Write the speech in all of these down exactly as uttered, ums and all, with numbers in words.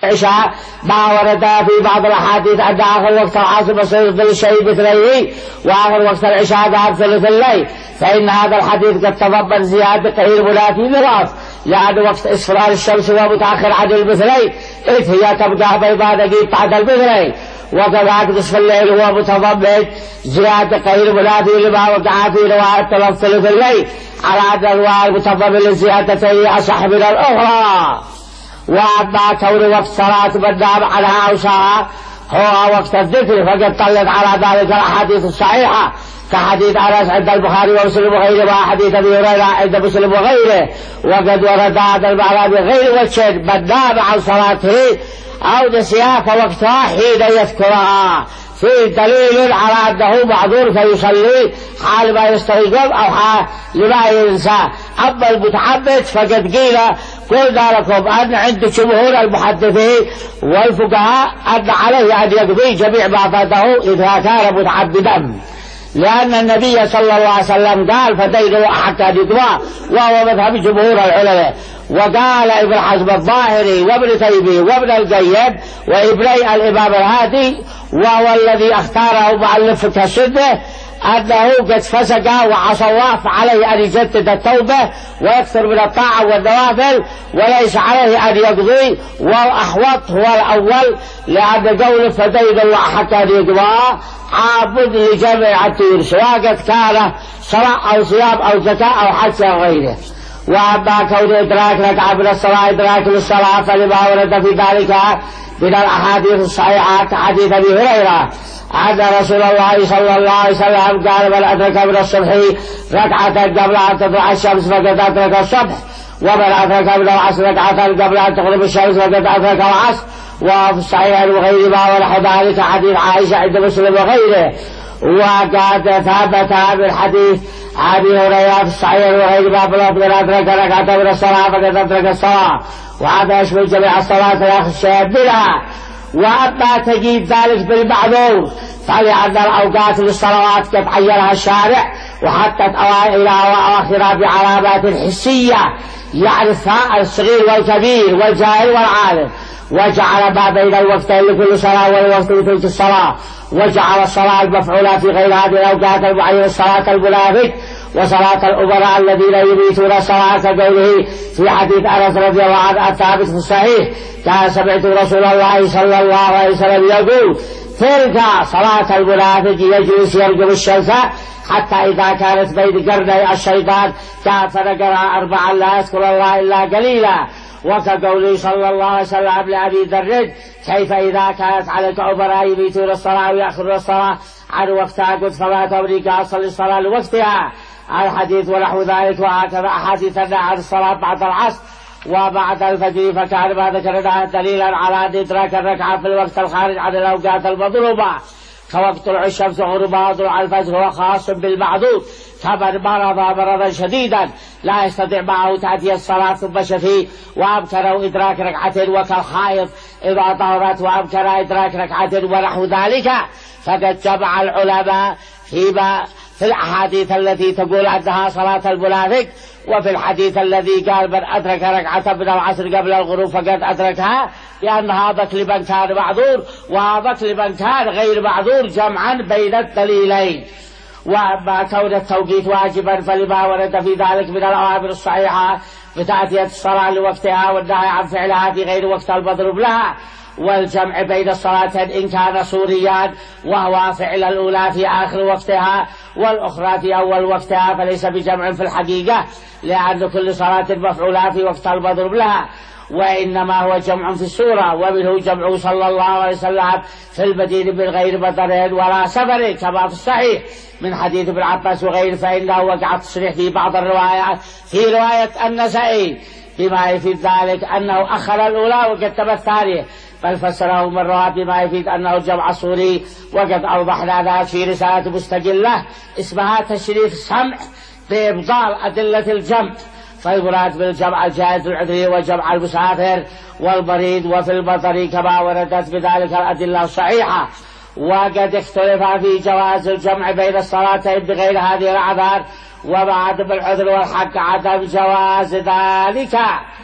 العشاء ما ورد في بعض الأحاديث أن آخر وقت العصر بصير ظل الشيء مثليه وآخر وقت العشاء ذهب ثلث الليل، فإن هذا الحديث قد تضمن زيادة قليل منافي مضاف، لأن وقت إصفرار الشمس هو متأخر عن المثلين إذ هي تبقى بيضاء دقيق بعد المثلين، وكذلك نصف الليل هو متضمن زيادة قليل منافي لما وقع في رواية ثلث الليل على أن الرواية متضمن للزيادتين أصح من الأخرى. وأما كون وقت صلاة من نام عنها أو ساعة هو وقت الذكر فقد طلت على ذلك الأحاديث الصحيحة كحديث أنس عند البخاري ومسلم وغيره، وحديث أبي هريرة عند مسلم وغيره. وقد ورد هذا المعنى بغير وجه: من نام عن صلاته أو نسيها فوقتها حين يذكرها، فيه دليل على أنه معذور فيصلي حال ما يستيقظ أو حال لما ينسى. أما المتعبد فقد قيل قلنا لكم أن عند جمهور المحدثين والفقهاء أن عليه أن يقضي جميع ما فاته إذا كان متعبدا، لأن النبي صلى الله عليه وسلم قال فدينه أحق أن يقضى، وهو مذهب جمهور العلماء. وقال ابن حزم الظاهري وابن تيمية وابن القيم وابني الإمام الهادي وهو الذي اختاره مؤلف فقه السنة أنه قد فسق وعصى الله فعليه أن يجدد التوبة ويكثر من الطاعة والنوافل وليس عليه أن يقضي، والأحوط هو الأول لأن قوله فدين الله حتى أن يقضى عابد لجميع الدين سواء قد كان صلاة أو صيام أو زكاة أو حج أو غيره. وأما كون إدراك ركعة من الصلاة إدراك للصلاة فلما ورد في ذلك من الأحاديث الصحيحة كحديث أبي هريرة أن رسول الله صلى الله عليه وسلم قال: من أدرك من الصبح ركعة قبل أن تطلع الشمس فقد أدرك الصبح، ومن أدرك من العصر ركعة قبل أن تغرب الشمس فقد أدرك العصر. وفي الصحيح وغير ما ونحو ذلك حديث عائشة عند مسلم وغيره. وقد ثبت من حديث أبي هريرة في الصحيح وغير ما بلغ من أدرك ركعة من الصلاة فقد أدرك الصلاة، وهذا يشمل جميع الصلاة لا يخشى بها. وأما تجيب ذلك بالمعذور فلأن الأوقات للصلوات قد عينها الشارع وحتى إلى أواخرها بعلامات حسية يعرفها الصغير والكبير والجاهل والعالم، وجعل ما بين الوقتين لكل صلاة والوقت لتلك الصلاة، وجعل الصلاة المفعولة في غير هذه الأوقات المعينة صلاة المنافق وصلاة الأمراء الذين يميتون الصلاة كقوله في حديث أنس رضي الله عنه الثابت في الصحيح: كان سمعت رسول الله صلى الله عليه وسلم يقول: تلك صلاة المنافق يجلس يرقب الشمس حتى إذا كانت بين قرني الشيطان كان فنقرأ أربعا لا يذكر الله إلا قليلا. وكقوله صلى الله عليه وسلم لأبي ذر: كيف إذا كانت عليك أمراء يميتون الصلاة ويأخرون الصلاة عن وقتها قلت فما تمريك أصل الصلاة لوقتها الحديث ونحو ذلك. وهكذا أحاديث عن الصلاة بعد العصر وبعد الفجر، فكان ما ذكرناه دليلا على إدراك الركعة في الوقت الخارج عن الأوقات المضروبة كوقت الشمس وغروبها وطلوع الفجر، هو خاص بالمعذور كمن مرض مرضا شديدا لا يستطيع معه تأتي الصلاة ثم شفي وأمكنه إدراك ركعة، وكالحائض إذا طهرت وأمكن إدراك ركعة ونحو ذلك. فقد جمع العلماء فيما في الأحاديث التي تقول أنها صلاة المنافق وفي الحديث الذي قال: من أدرك ركعة من العصر قبل الغروب فقد أدركها، لأن هذا لمن كان معذور وهذا لمن كان غير معذور، جمعا بين الدليلين. وأما كون التوقيت واجبا فلما ورد في ذلك من الأوامر الصحيحة بتأتية الصلاة لوقتها والنهي عن فعلها في غير وقت المضروب لها، والجمع بين الصلاتين إن كان صوريان وهو فعل الأولى في آخر وقتها والأخرى في أول وقتها، فليس بجمع في الحقيقة لأن كل صلاة مفعولة في وقت المضروب لها، وإنما هو جمع في السورة. ومنه جمع صلى الله عليه وسلم في المدينة من غير مطر ولا سفر كما في الصحيح من حديث ابن عباس وغيره، فإنه وقع تصريح في بعض الروايات في رواية النسائي بما يفيد ذلك أنه أخر الأولى وكتب الثانية، بل فسره من رواه بما يفيد أنه الجمع الصوري. وقد أوضحنا ذلك في رسالة مستقلة اسمها تشريف السمع بإبطال أدلة الجمع، فالمراد بالجمع الجائز العذري وجمع المسافر والمريض وفي المطر كما وردت بذلك الأدلة الصحيحة. وقد اختلف في جواز الجمع بين الصلاتين بغير هذه الأعذار، وبعد بالعذر والحق عدم جواز ذلك.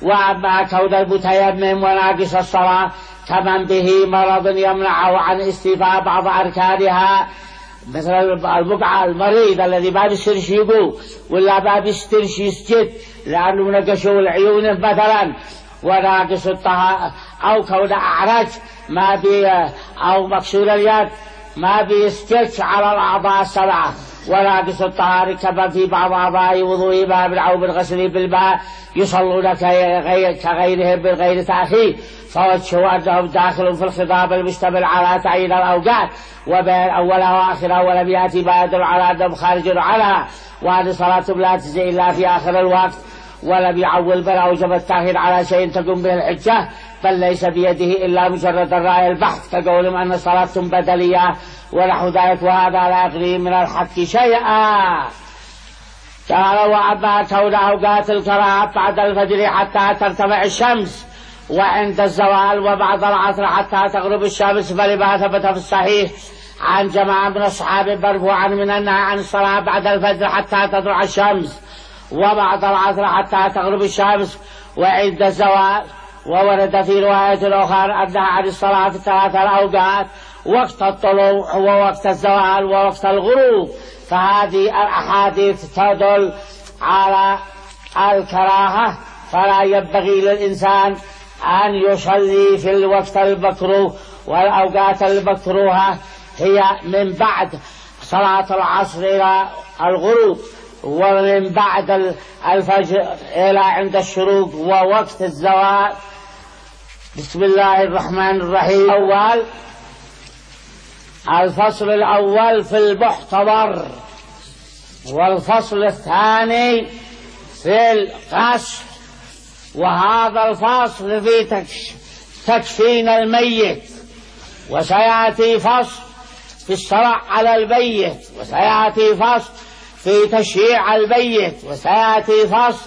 وأما كون المتيمم وناقص الصلاة كمن به مرض يمنعه عن استيفاء بعض أركانها، مثل البقعة المريض الذي ما بيصيرش يقوم ولا ما بيصيرش يسجد لأنه منقشوا العيون مثلا، وناقص الطهارة، أو كون أعرج ما بي أو مكسور اليد ما بيسجدش على الأعضاء السبعة، وناقص الطهارة كما في بعض أعضاء وضوء باب أو بالغسل بالماء يصلون كغيرهم من غير تأخير، فوجهوا أنهم داخل في الخطاب المشتمل على تعيين الأوقات وبين أولها وآخرها، ولم يأتي ما يدل على أنهم خارج عنها، وأن صلاتهم لا تجزي إلا في آخر الوقت، ولم يعول بل أوجب التأخير على شيء تقوم به الحجة، بل ليس بيده إلا مجرد الرأي البحث، كقولهم أن صلاتهم بدلية ونحو ذلك، وهذا لا يغني من الحق شيئا. قال وأما كون أوقات الكراهة بعد الفجر حتى ترتفع الشمس، وعند الزوال وبعد العصر حتى تغرب الشمس، فلما ثبت في الصحيح عن جماعة من الصحابة مرفوعا من النهي عن الصلاة بعد الفجر حتى تطلع الشمس، وبعد العصر حتى تغرب الشمس، وعند الزوال. وورد في رواية أخرى أنها عن الصلاة في ثلاثة الأوقات: وقت الطلوع ووقت الزوال ووقت الغروب، فهذه الأحاديث تدل على الكراهة، فلا ينبغي للإنسان أن يصلي في الوقت المكروه، والأوقات المكروهة هي من بعد صلاة العصر إلى الغروب، ومن بعد الفجر إلى عند الشروق، ووقت الزوال. بسم الله الرحمن الرحيم. أول الفصل الأول في المحتضر، والفصل الثاني في الغسل، وهذا الفصل في تكفين الميت، وسيأتي فصل في الصلاة على الميت، وسيأتي فصل في تشييع الميت، وسيأتي فصل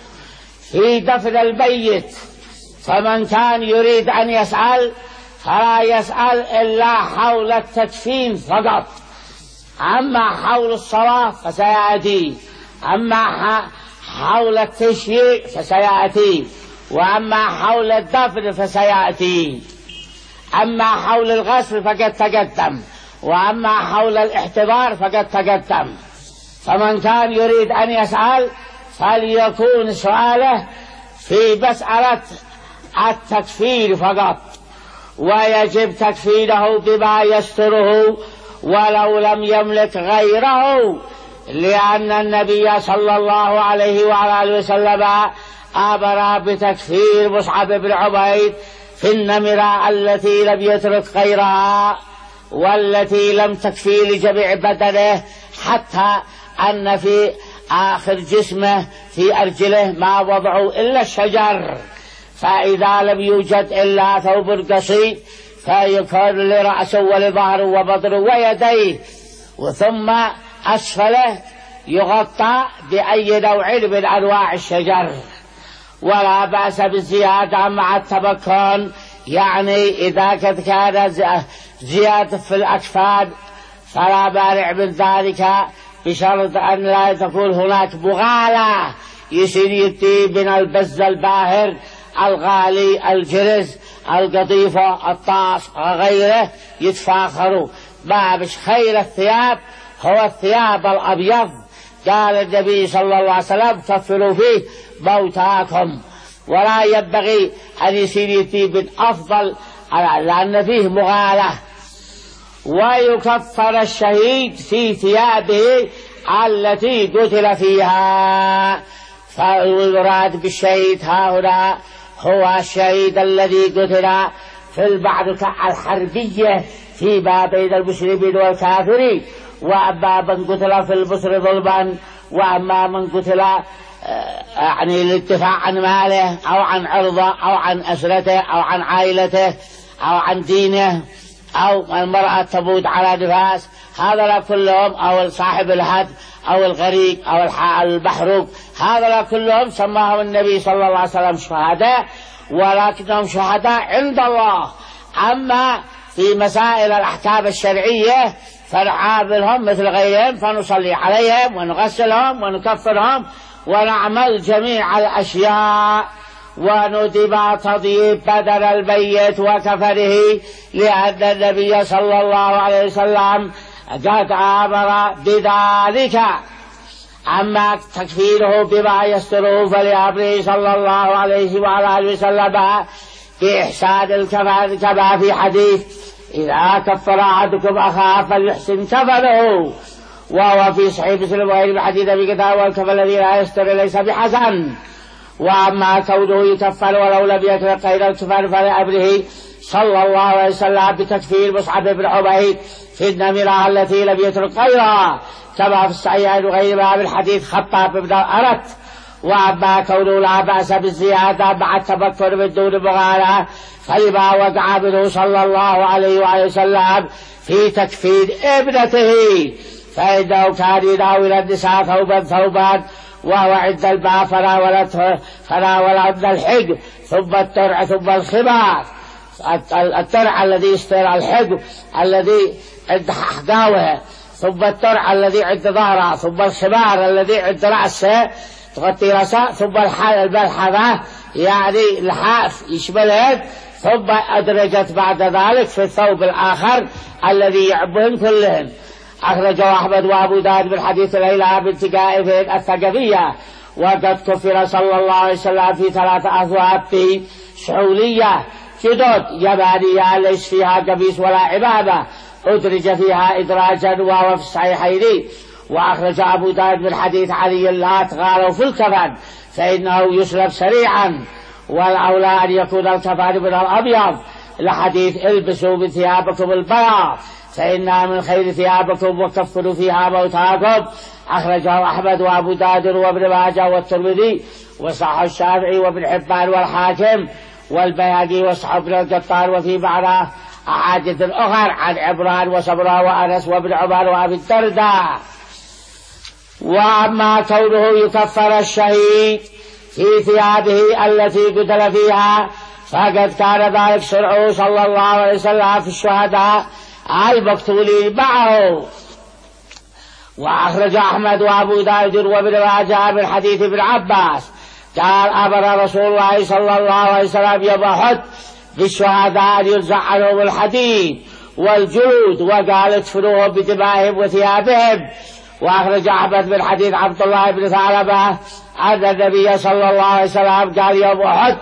في دفن الميت. فمن كان يريد أن يسأل فلا يسأل إلا حول التكفين فقط، أما حول الصلاة فسيأتي، أما حول التشييع فسيأتي، وأما حول الدفن فسيأتي، أما حول الغسل فقد تقدم، وأما حول الاحتضار فقد تقدم. فمن كان يريد أن يسأل فليكون سؤاله في مسألة التكفير فقط، ويجب تكفيره بما يستره ولو لم يملك غيره، لأن النبي صلى الله عليه وعلى آله وسلم أمر بتكفير مصعب بن عبيد في النمرة التي لم يترك غيرها، والتي لم تكفي لجميع بدنه، حتى أن في آخر جسمه في أرجله ما وضعوا إلا الشجر، فإذا لم يوجد إلا ثوب قصير فيكون لرأسه ولظهره وبطنه ويديه، وثم أسفله يغطى بأي نوع من أنواع الشجر. ولا بأس بالزيادة مع التمكن، يعني إذا قد كان زيادة في الأكفان فلا مانع من ذلك، بشرط أن لا تكون هناك مغالاة، يصير يدي من البز الباهر الغالي الجرز القطيفة الطاس وغيره يتفاخروا. ما مش خير الثياب هو الثياب الأبيض، قال النبي صلى الله عليه وسلم كفلوا فيه موتاكم، ولا ينبغي أن يصير يدي من أفضل، لأن فيه مغالاة. ويكفر الشهيد في ثيابه التي قتل فيها، فالمراد بالشهيد ها هنا هو الشهيد الذي قتل في المعركة الحربية فيما بين المسلمين والكافرين، وأما من قتل في البصر ظلما، وأما من قتل يعني للدفاع عن ماله أو عن عرضه أو عن أسرته أو عن عائلته أو عن دينه، أو المرأة تموت على نفاس، هذا كلهم، أو صاحب الهد أو الغريق أو المحروق، هذا كلهم سماهم النبي صلى الله عليه وسلم شهداء، ولكنهم شهداء عند الله. أما في مسائل الأحكام الشرعية فنعاملهم مثل غيرهم، فنصلي عليهم ونغسلهم ونكفرهم ونعمل جميع الأشياء. وندب تطيب بدن الميت وكفنه، لأن النبي صلى الله عليه وسلم قد أمر بذلك. أما تكفينه بما يستره فلأمره صلى الله عليه وعلى آله وسلم بإحسان الكفن، كما في حديث إذا كفر أحدكم أخاه فليحسن كفنه، وهو في صحيح مسلم وغيره بحديث أبي كتاب والكفن الذي لا يستر ليس بحسن. وأما كونه يكفن ولو لم يكن غير الكفن فلأمره صلى الله عليه وسلم بتكفير مصعب بن عبيد في النمرة التي لم يترك غيرها، كما في الصحيحين وغيرها من حديث خطاب بن الأرت. وأما كونه لا بأس بالزيادة مع التفكر من دون مغالاة فلما وقع منه صلى الله عليه وآله وسلم في تكفير ابنته، فإنه كان يناول النساء ثوبا ثوبا وهو عند الباب فناولته فناولهن الحج ثم الترع ثم الخمار. الترع الذي يستر الحج الذي عند حقاوها، ثم الترع الذي عند ظهرها، ثم الخمار الذي عند رأسه تغطي رأسه، ثم الملحفة يعني الحاف يشملها، ثم أدرجت بعد ذلك في الثوب الآخر الذي يعبهن كلهن. أخرجه أحمد وأبو داود من حديث ليلى بنت جائف الثقفية. وقد كفر صلى الله عليه وسلم في ثلاث أثواب في سعولية جدد يمانية ليس فيها قميص ولا عمامة، أدرج فيها إدراجا وهو في الصحيحين. وأخرج أبو داود من حديث علي لا تغالوا في الكفن فإنه يسلب سريعا، والأولى أن يكون الكفن من الأبيض، لحديث البسوا من ثيابكم البياض فإنها من خير ثيابكم وكفنوا فيها موتاكم. أخرجه أحمد وأبو داود وابن ماجه والترمذي وصححه الشافعي وابن حبان والحاكم والبيهقي وصححه ابن القطان. وفي معناه أحاديث أخرى عن عمران وصبرا وأنس وابن عمر وأبي الدرداء. وأما كونه يكفر الشهيد في ثيابه التي قتل فيها فقد كان ذلك شرعه صلى الله عليه وسلم في الشهداء المقتولين معه. وأخرج أحمد وأبو داود وابن ماجه من حديث ابن عباس قال أمر رسول الله صلى الله عليه وسلم يوم أحد بالشهداء أن ينزع عنهم الحديد والجلود وقال ادفنوهم بدمائهم وثيابهم. وأخرج أحمد من حديث عبد الله بن ثعلبة أن النبي صلى الله عليه وسلم قال يوم أحد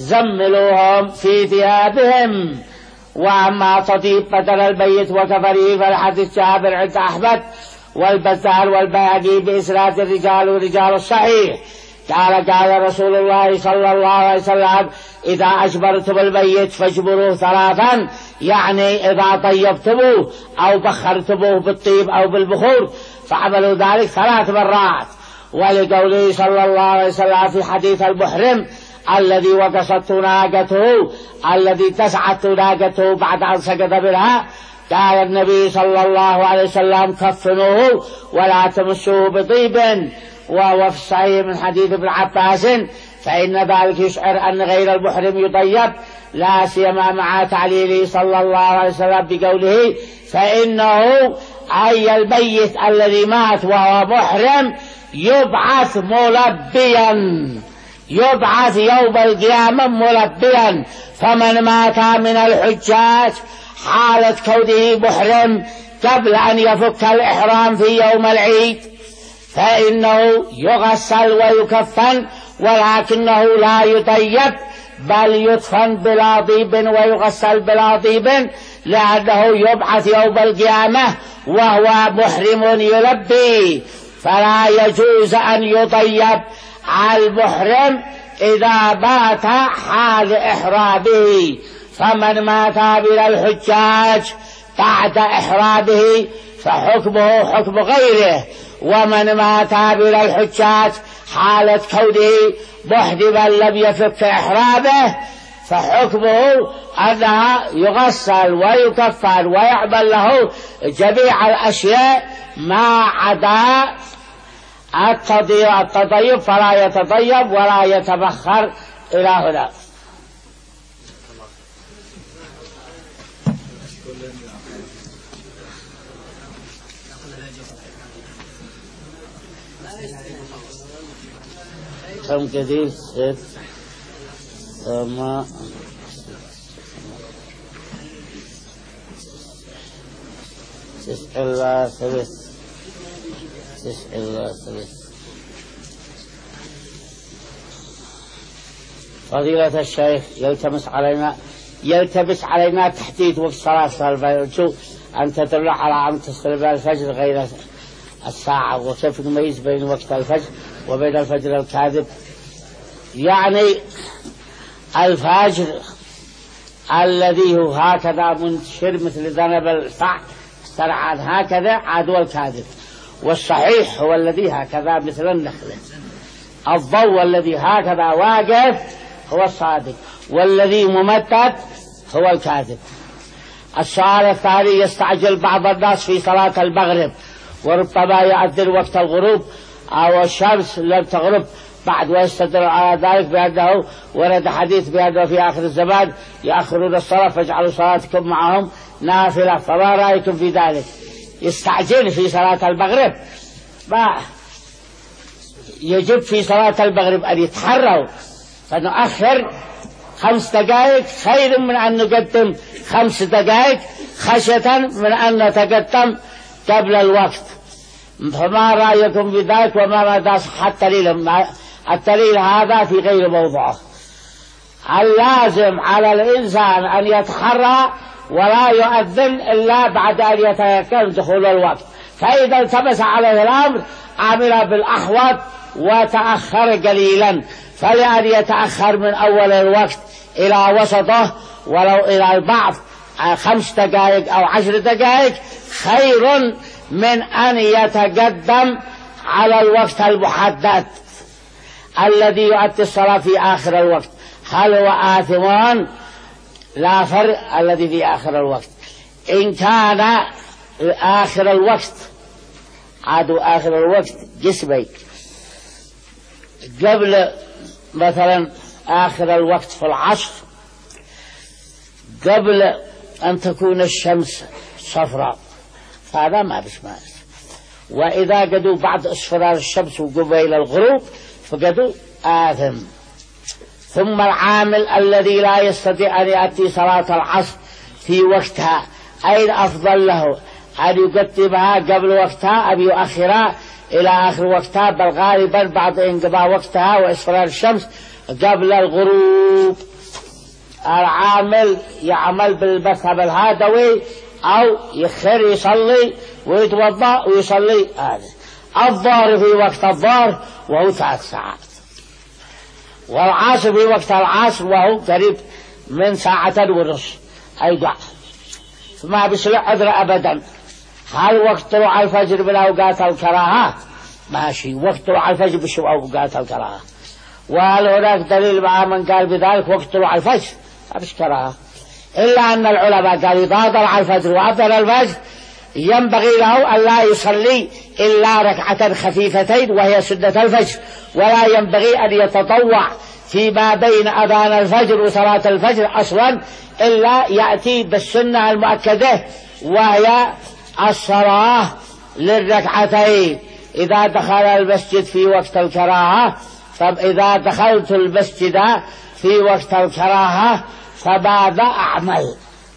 زملوهم في ثيابهم. وأما تطيب بدن الميت وكفنه فالحديث جابر عند أحمد والبزار والبيهقي بإسناد الرجال ورجال الصحيح قال قال رسول الله صلى الله عليه وسلم إذا أجبرتم الميت فاجبروه ثلاثا، يعني إذا طيبتموه أو بخرتموه بالطيب أو بالبخور فعملوا ذلك ثلاث مرات. ولقوله صلى الله عليه وسلم في حديث المحرم الذي وقصت ناقته الذي تسعت ناقته بعد أن سقط منها قال النبي صلى الله عليه وسلم كفنوه ولا تمسوه بطيب. وهو في الصحيح من حديث ابن عباس فإن ذلك يشعر أن غير المحرم يطيب، لا سيما مع تعليله صلى الله عليه وسلم بقوله فإنه أي الميت الذي مات وهو محرم يبعث ملبيا، يبعث يوم القيامة ملبيا. فمن مات من الحجاج حالة كونه محرم قبل أن يفك الإحرام في يوم العيد فإنه يغسل ويكفن، ولكنه لا يطيب بل يدفن بلا طيب ويغسل بلا طيب، لأنه يبعث يوم القيامة وهو محرم يلبي، فلا يجوز أن يطيب المحرم إذا مات حال إحرامه. فمن مات من الحجاج بعد إحرامه فحكمه حكم غيره، ومن مات من الحجاج حالة كونه محرما لم يفك إحرامه فحكمه أنها يغسل ويكفن ويعمل له جميع الأشياء ما عدا التطيب، فلا يتطيب ولا يتبخر إلى هنا. كم كثير ست ثم تسع إلا ثلث تسع إلا ثلث. فضيلة الشيخ يلتمس علينا يلتبس علينا تحديد وقت صلاة الفجر، أن تدل على عم تصل الفجر غير الساعة، وكيف نميز بين وقت الفجر وبين الفجر الكاذب؟ يعني الفجر الذي هو هكذا منتشر مثل ذنب الفحم سرعان هكذا عدو الكاذب، والصحيح هو الذي هكذا مثل النخلة. الضوء الذي هكذا واقف هو الصادق، والذي ممتد هو الكاذب. السؤال الثاني: يستعجل بعض الناس في صلاة المغرب وربما يؤذن وقت الغروب أو الشمس لم تغرب بعد، ويستدل على ذلك بأنه ورد حديث بأنه في آخر الزمان يأخرون الصلاة فاجعلوا صلاتكم معهم نافلة، فما رأيكم في ذلك؟ يستعجل في صلاة المغرب، ما يجب في صلاة المغرب أن يتحروا فنؤخر خمس دقائق خير من أن نقدم خمس دقائق خشية من أن نتقدم قبل الوقت. فما رأيكم بذلك وما مدى صحة الدليل؟ الدليل هذا في غير موضوعه. اللازم على الإنسان أن يتحرى ولا يؤذن إلا بعد أن يتيقن دخول الوقت، فإذا التبس عليه الأمر عمل بالأحوط وتأخر قليلا، فلأن يتأخر من أول الوقت إلى وسطه ولو إلى البعض خمس دقائق أو عشر دقائق خير من أن يتقدم على الوقت المحدد الذي يؤدي الصلاة في آخر الوقت. هل هو آثمان؟ لا فرق. الذي في آخر الوقت إن كان آخر الوقت عادوا آخر الوقت جسمي قبل مثلا آخر الوقت في العصر قبل أن تكون الشمس صفراء فهذا ما بسمع. وإذا قدوا بعد اصفرار الشمس وقبيل الغروب فقدوا آثم. ثم العامل الذي لا يستطيع أن يأتي صلاة العصر في وقتها أين أفضل له؟ أن يقدمها قبل وقتها أم يؤخرها إلى آخر وقتها؟ بل غالبا بعد انقضاء وقتها وإصفرار الشمس قبل الغروب. العامل يعمل بالمذهب الهادوي أو يخر يصلي ويتوضأ ويصلي هذا الظهر في وقت الظهر وهو ثلاث ساعات، والعصر في وقت العصر وهو قريب من ساعة ونصف أي ضعف، فما بيصلح عذر أبدا. هل وقت طلوع الفجر من أوقات الكراهة؟ ماشي، وقت طلوع الفجر بشو أوقات الكراهة. وهل هناك دليل مع من قال بذلك وقت طلوع الفجر؟ مش كراهة، إلا أن العلماء قالوا إذا طلع الفجر وأذن الفجر ينبغي له أن لا يصلي إلا ركعة خفيفتين وهي سنة الفجر، ولا ينبغي أن يتطوع فيما بين أذان الفجر وصلاة الفجر أصلا إلا يأتي بالسنة المؤكدة وهي الصلاة للركعتين إذا دخل المسجد في وقت الكراهة. فإذا دخلت المسجد في وقت الكراهة فماذا أعمل؟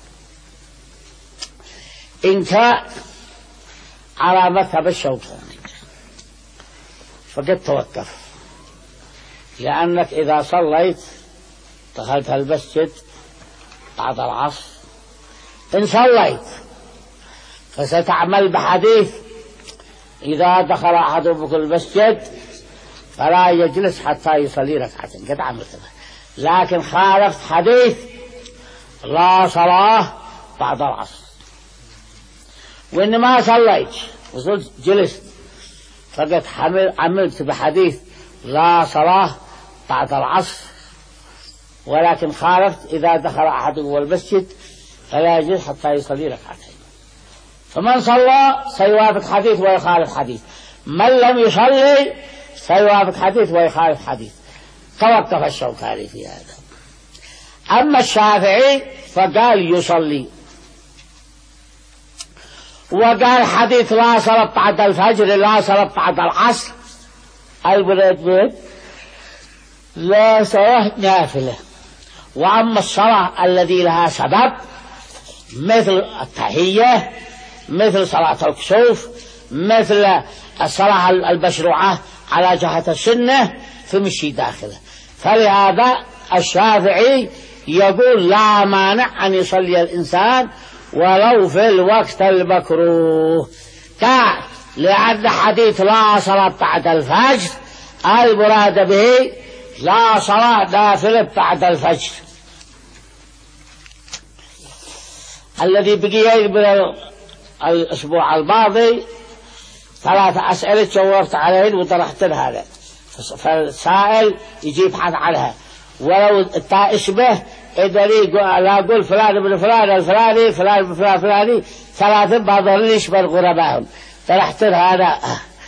إن كان على مذهب الشوكاني فقد توقف، لأنك إذا صليت دخلت المسجد بعد العصر إن صليت فستعمل بحديث إذا دخل أحدكم المسجد فلا يجلس حتى يصلي ركعتين، قد عملت كذا. لكن خالفت حديث لا صلاة بعد العصر، وإن ما صليت وصلت جلست فقد عملت بحديث لا صلاة بعد العصر، ولكن خالفت إذا دخل أحدكم المسجد فلا يجلس حتى يصلي ركعتين. فمن صلى سيوافق حديث ويخالف حديث، من لم يصلي سيوافق حديث ويخالف حديث. توقف الشوكاني في هذا. أما الشافعي فقال يصلي، وقال حديث لا صلاة بعد الفجر لا صلاة بعد العصر البريد بيت لا صلاة نافلة، وأما الصلاة الذي لها سبب مثل التحية، مثل صلاة الكسوف، مثل الصلاة المشروعة على جهة السنة، فمشي داخله. فلهذا الشافعي يقول لا مانع أن يصلي الإنسان ولو في الوقت المكروه. قال لأن حديث لا صلاة بعد الفجر المراد به لا صلاة نافلة بعد الفجر. الذي بقي من الأسبوع الماضي ثلاث أسئلة جاوبت عليهن وطرحت هذا، فالسائل يجي يبحث عنها، ولو التاء اسمه إدري لا أقول فلان من فلان الفلاني فلان من فلان فلاني ثلاثة بعضهم يشبه غربائهم، طرحت هذا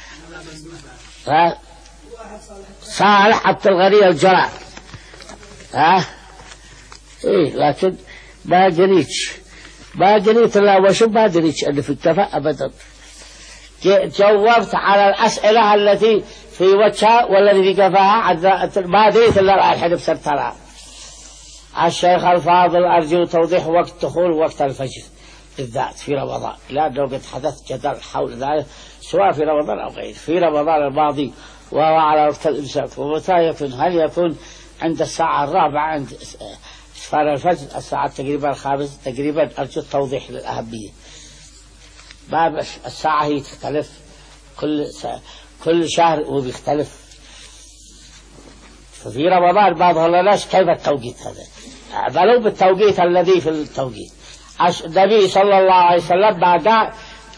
صالح عبد الغني الجرع. ها إيه لكن ما قريتش ما قريت إلا وشو ما قريتش أنه في الكفاء أبدا. جاوبت على الأسئلة التي في وجهها والذي في كفاها ما قريت إلا الحين بسرتها. الشيخ الفاضل أرجو توضيح وقت دخول وقت الفجر بالذات في رمضان، لأنه قد حدث جدل حول ذلك سواء في رمضان أو غيره. في رمضان الماضي وهو على وقت الإمساك، ومتى يكون؟ هل يكون عند الساعة الرابعة عند إسفار الفجر، الساعة تقريبا الخامسة تقريبا؟ أرجو التوضيح للأهمية. باب الساعة هي تختلف كل كل شهر وبيختلف. ففي رمضان بعض الناس كيف التوقيت هذا؟ بلو بالتوقيت الذي في التوقيت. النبي صلى الله عليه وسلم بعد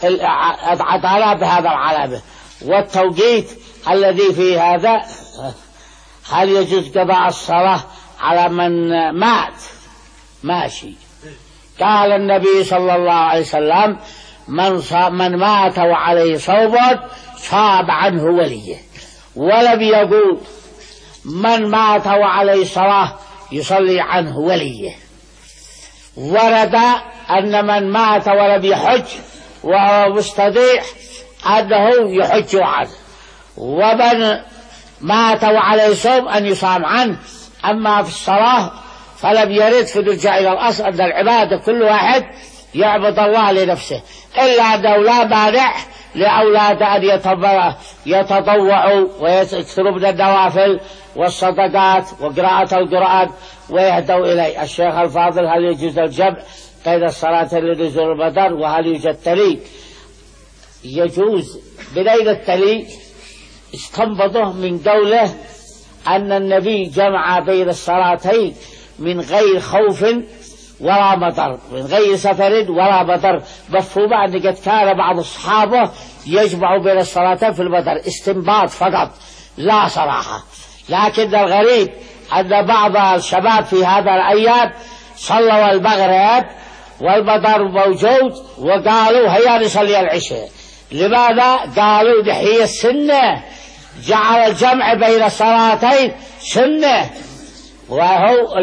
أدعى بهذا العلامة والتوقيت الذي في هذا. هل يجوز قضاء الصلاة على من مات؟ ماشي. قال النبي صلى الله عليه وسلم من, من مات وعليه صوم صاب عنه وليه، ولم يقول من مات وعليه صلاة يصلي عنه وليه. ورد أن من مات ولم يحج وهو مستطيع أنه يحج عنه، ومن مات وعليه صوم أن يصام عنه. أما في الصلاة فلم يرد، فنرجع إلى الأصل أن العبادة كل واحد يعبد الله لنفسه، إلا أنه لا مانع لأولاد أن يتطوعوا ويكثروا من النوافل والصدقات وقراءة القرآن ويهدوا إليه. الشيخ الفاضل هل يجوز الجمع بين الصلاة لنزول المطر؟ وهل يوجد تلي؟ يجوز. بين التلي استنبطه من قوله أن النبي جمع بين الصلاتين من غير خوف ولا مطر، من غير سفر ولا مطر، مفهوم أن قد كان بعض الصحابة يجمع بين الصلاتين في المطر، استنباط فقط لا صراحة. لكن الغريب أن بعض الشباب في هذا الأيام صلوا المغرب والمطر موجود وقالوا هيا نصلي العشاء. لماذا؟ قالوا هي السنة، جعل الجمع بين الصلاتين سنة، وهو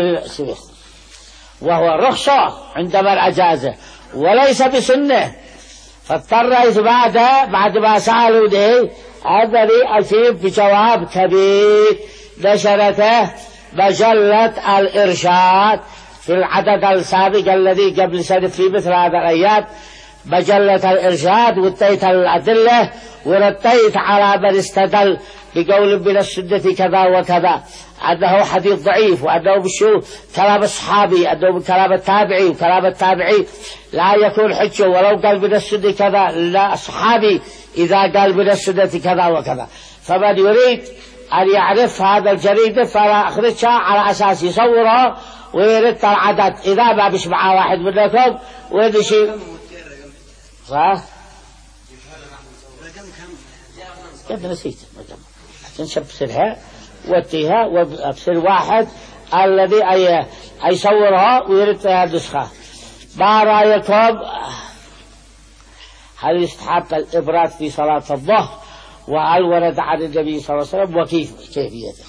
وهو الرخصة عندما الأجازة وليس بسنة. فاضطر إثباته بعد ما سألوا ده أدري أجيب بجواب كبير نشرته مجلة الإرشاد في العدد السابق الذي قبل سنة في مثل هذا الأيام، مجلة الإرشاد، واتيت الأدلة ورديت على من استدل بقول من السنة كذا وكذا أنه حديث ضعيف، وأنه بشو كلام الصحابي، أنه من كلام التابعي، وكلام التابعي لا يكون حجة ولو قال من السنة كذا، لا الصحابي إذا قال من السنة كذا وكذا. فمن يريد أن يعرف هذا الجريدة فلا أخرجها على أساس يصورها ويرد العدد إذا ما بش معاه واحد منكم ويدي شيء صح؟ كيف نسيت عشان بسرها واتيها وابسر واحد الذي أي يصورها ويرد النسخة. ما رأيكم هل يستحب الإبراد في صلاة الظهر؟ وهل ورد عن النبي صلى الله عليه وسلم وكيف كيفيته؟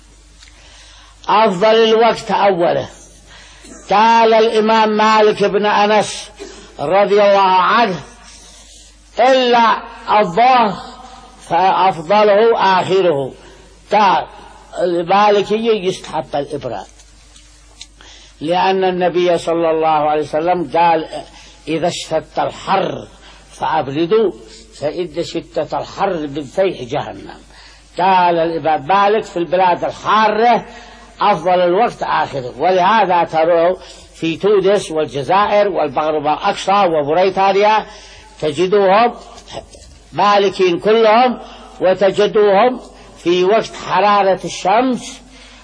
أفضل الوقت أوله. قال الإمام مالك بن أنس رضي الله عنه إلا الظهر فأفضله آخره. قال المالكية يستحب الإبراد. لأن النبي صلى الله عليه وسلم قال إذا اشتد الحر فأبردوا فإن شدة الحر من فيح جهنم. قال الإمام مالك في البلاد الحارة أفضل الوقت آخره، ولهذا تروا في تونس والجزائر والمغرب الأقصى وموريتانيا تجدوهم مالكين كلهم، وتجدوهم في وقت حرارة الشمس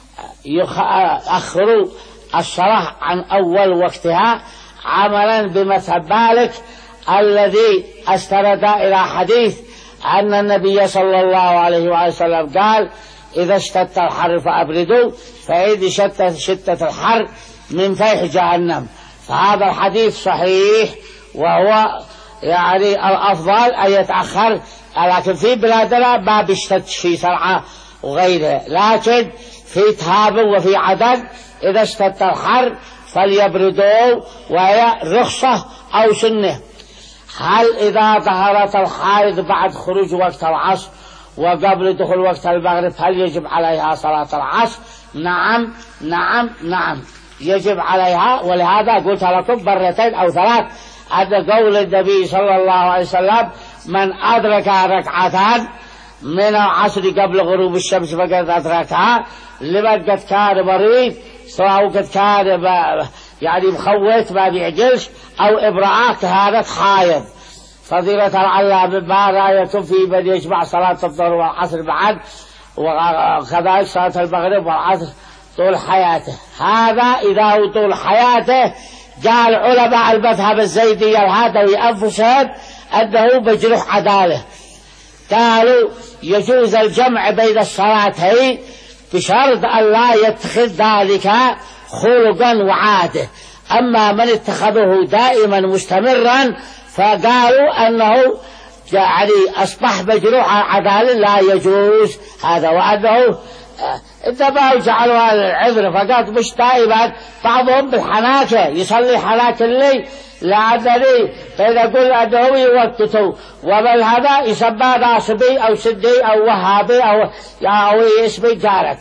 يؤخروا الصلاة عن أول وقتها، عملا بمذهب مالك الذي استند إلى حديث أن النبي صلى الله عليه وسلم قال إذا اشتد الحر فأبردوا فإن شدة شدة الحر من فيح جهنم. فهذا الحديث صحيح، وهو يعني الأفضل أن يتأخر، لكن في بلادنا ما بيشتد في سرعة وغيره، لكن في تهاب وفي عدد إذا اشتد الحر فليبردوا، وهي رخصة أو سنة. هل إذا ظهرت الحائض بعد خروج وقت العصر وقبل دخول وقت المغرب هل يجب عليها صلاة العصر؟ نعم نعم نعم يجب عليها، ولهذا قلت لكم مرتين أو ثلاث أن قول النبي صلى الله عليه وسلم من أدرك ركعتان من العصر قبل غروب الشمس فقد أدركها، لمن قد كان مريض سواء قد كان يعني مخوت ما بيعجلش أو امرأة كانت حائض. فضيلة العلامة ما رأيكم في من يجمع صلاة الظهر والعصر بعد وكذلك صلاة المغرب والعصر طول حياته؟ هذا إذا هو طول حياته قال علماء المذهب الزيدي الهادوي أنفسهم أنه مجروح عداله، قالوا يجوز الجمع بين الصلاتين بشرط أن لا يتخذ ذلك خلقا وعاده. أما من اتخذه دائما مستمرا فقالوا أنه يعني أصبح مجروح عداله لا يجوز هذا، وأنه انتبهوا جعلوا العذر فقط مش دائما. بعضهم بالحناكة يصلي حناك الليل لأنني فإذا قل أنه يوقته، ومن هذا يسمى ناصبي أو سدي أو وهابي أو ياوي اسمي قالت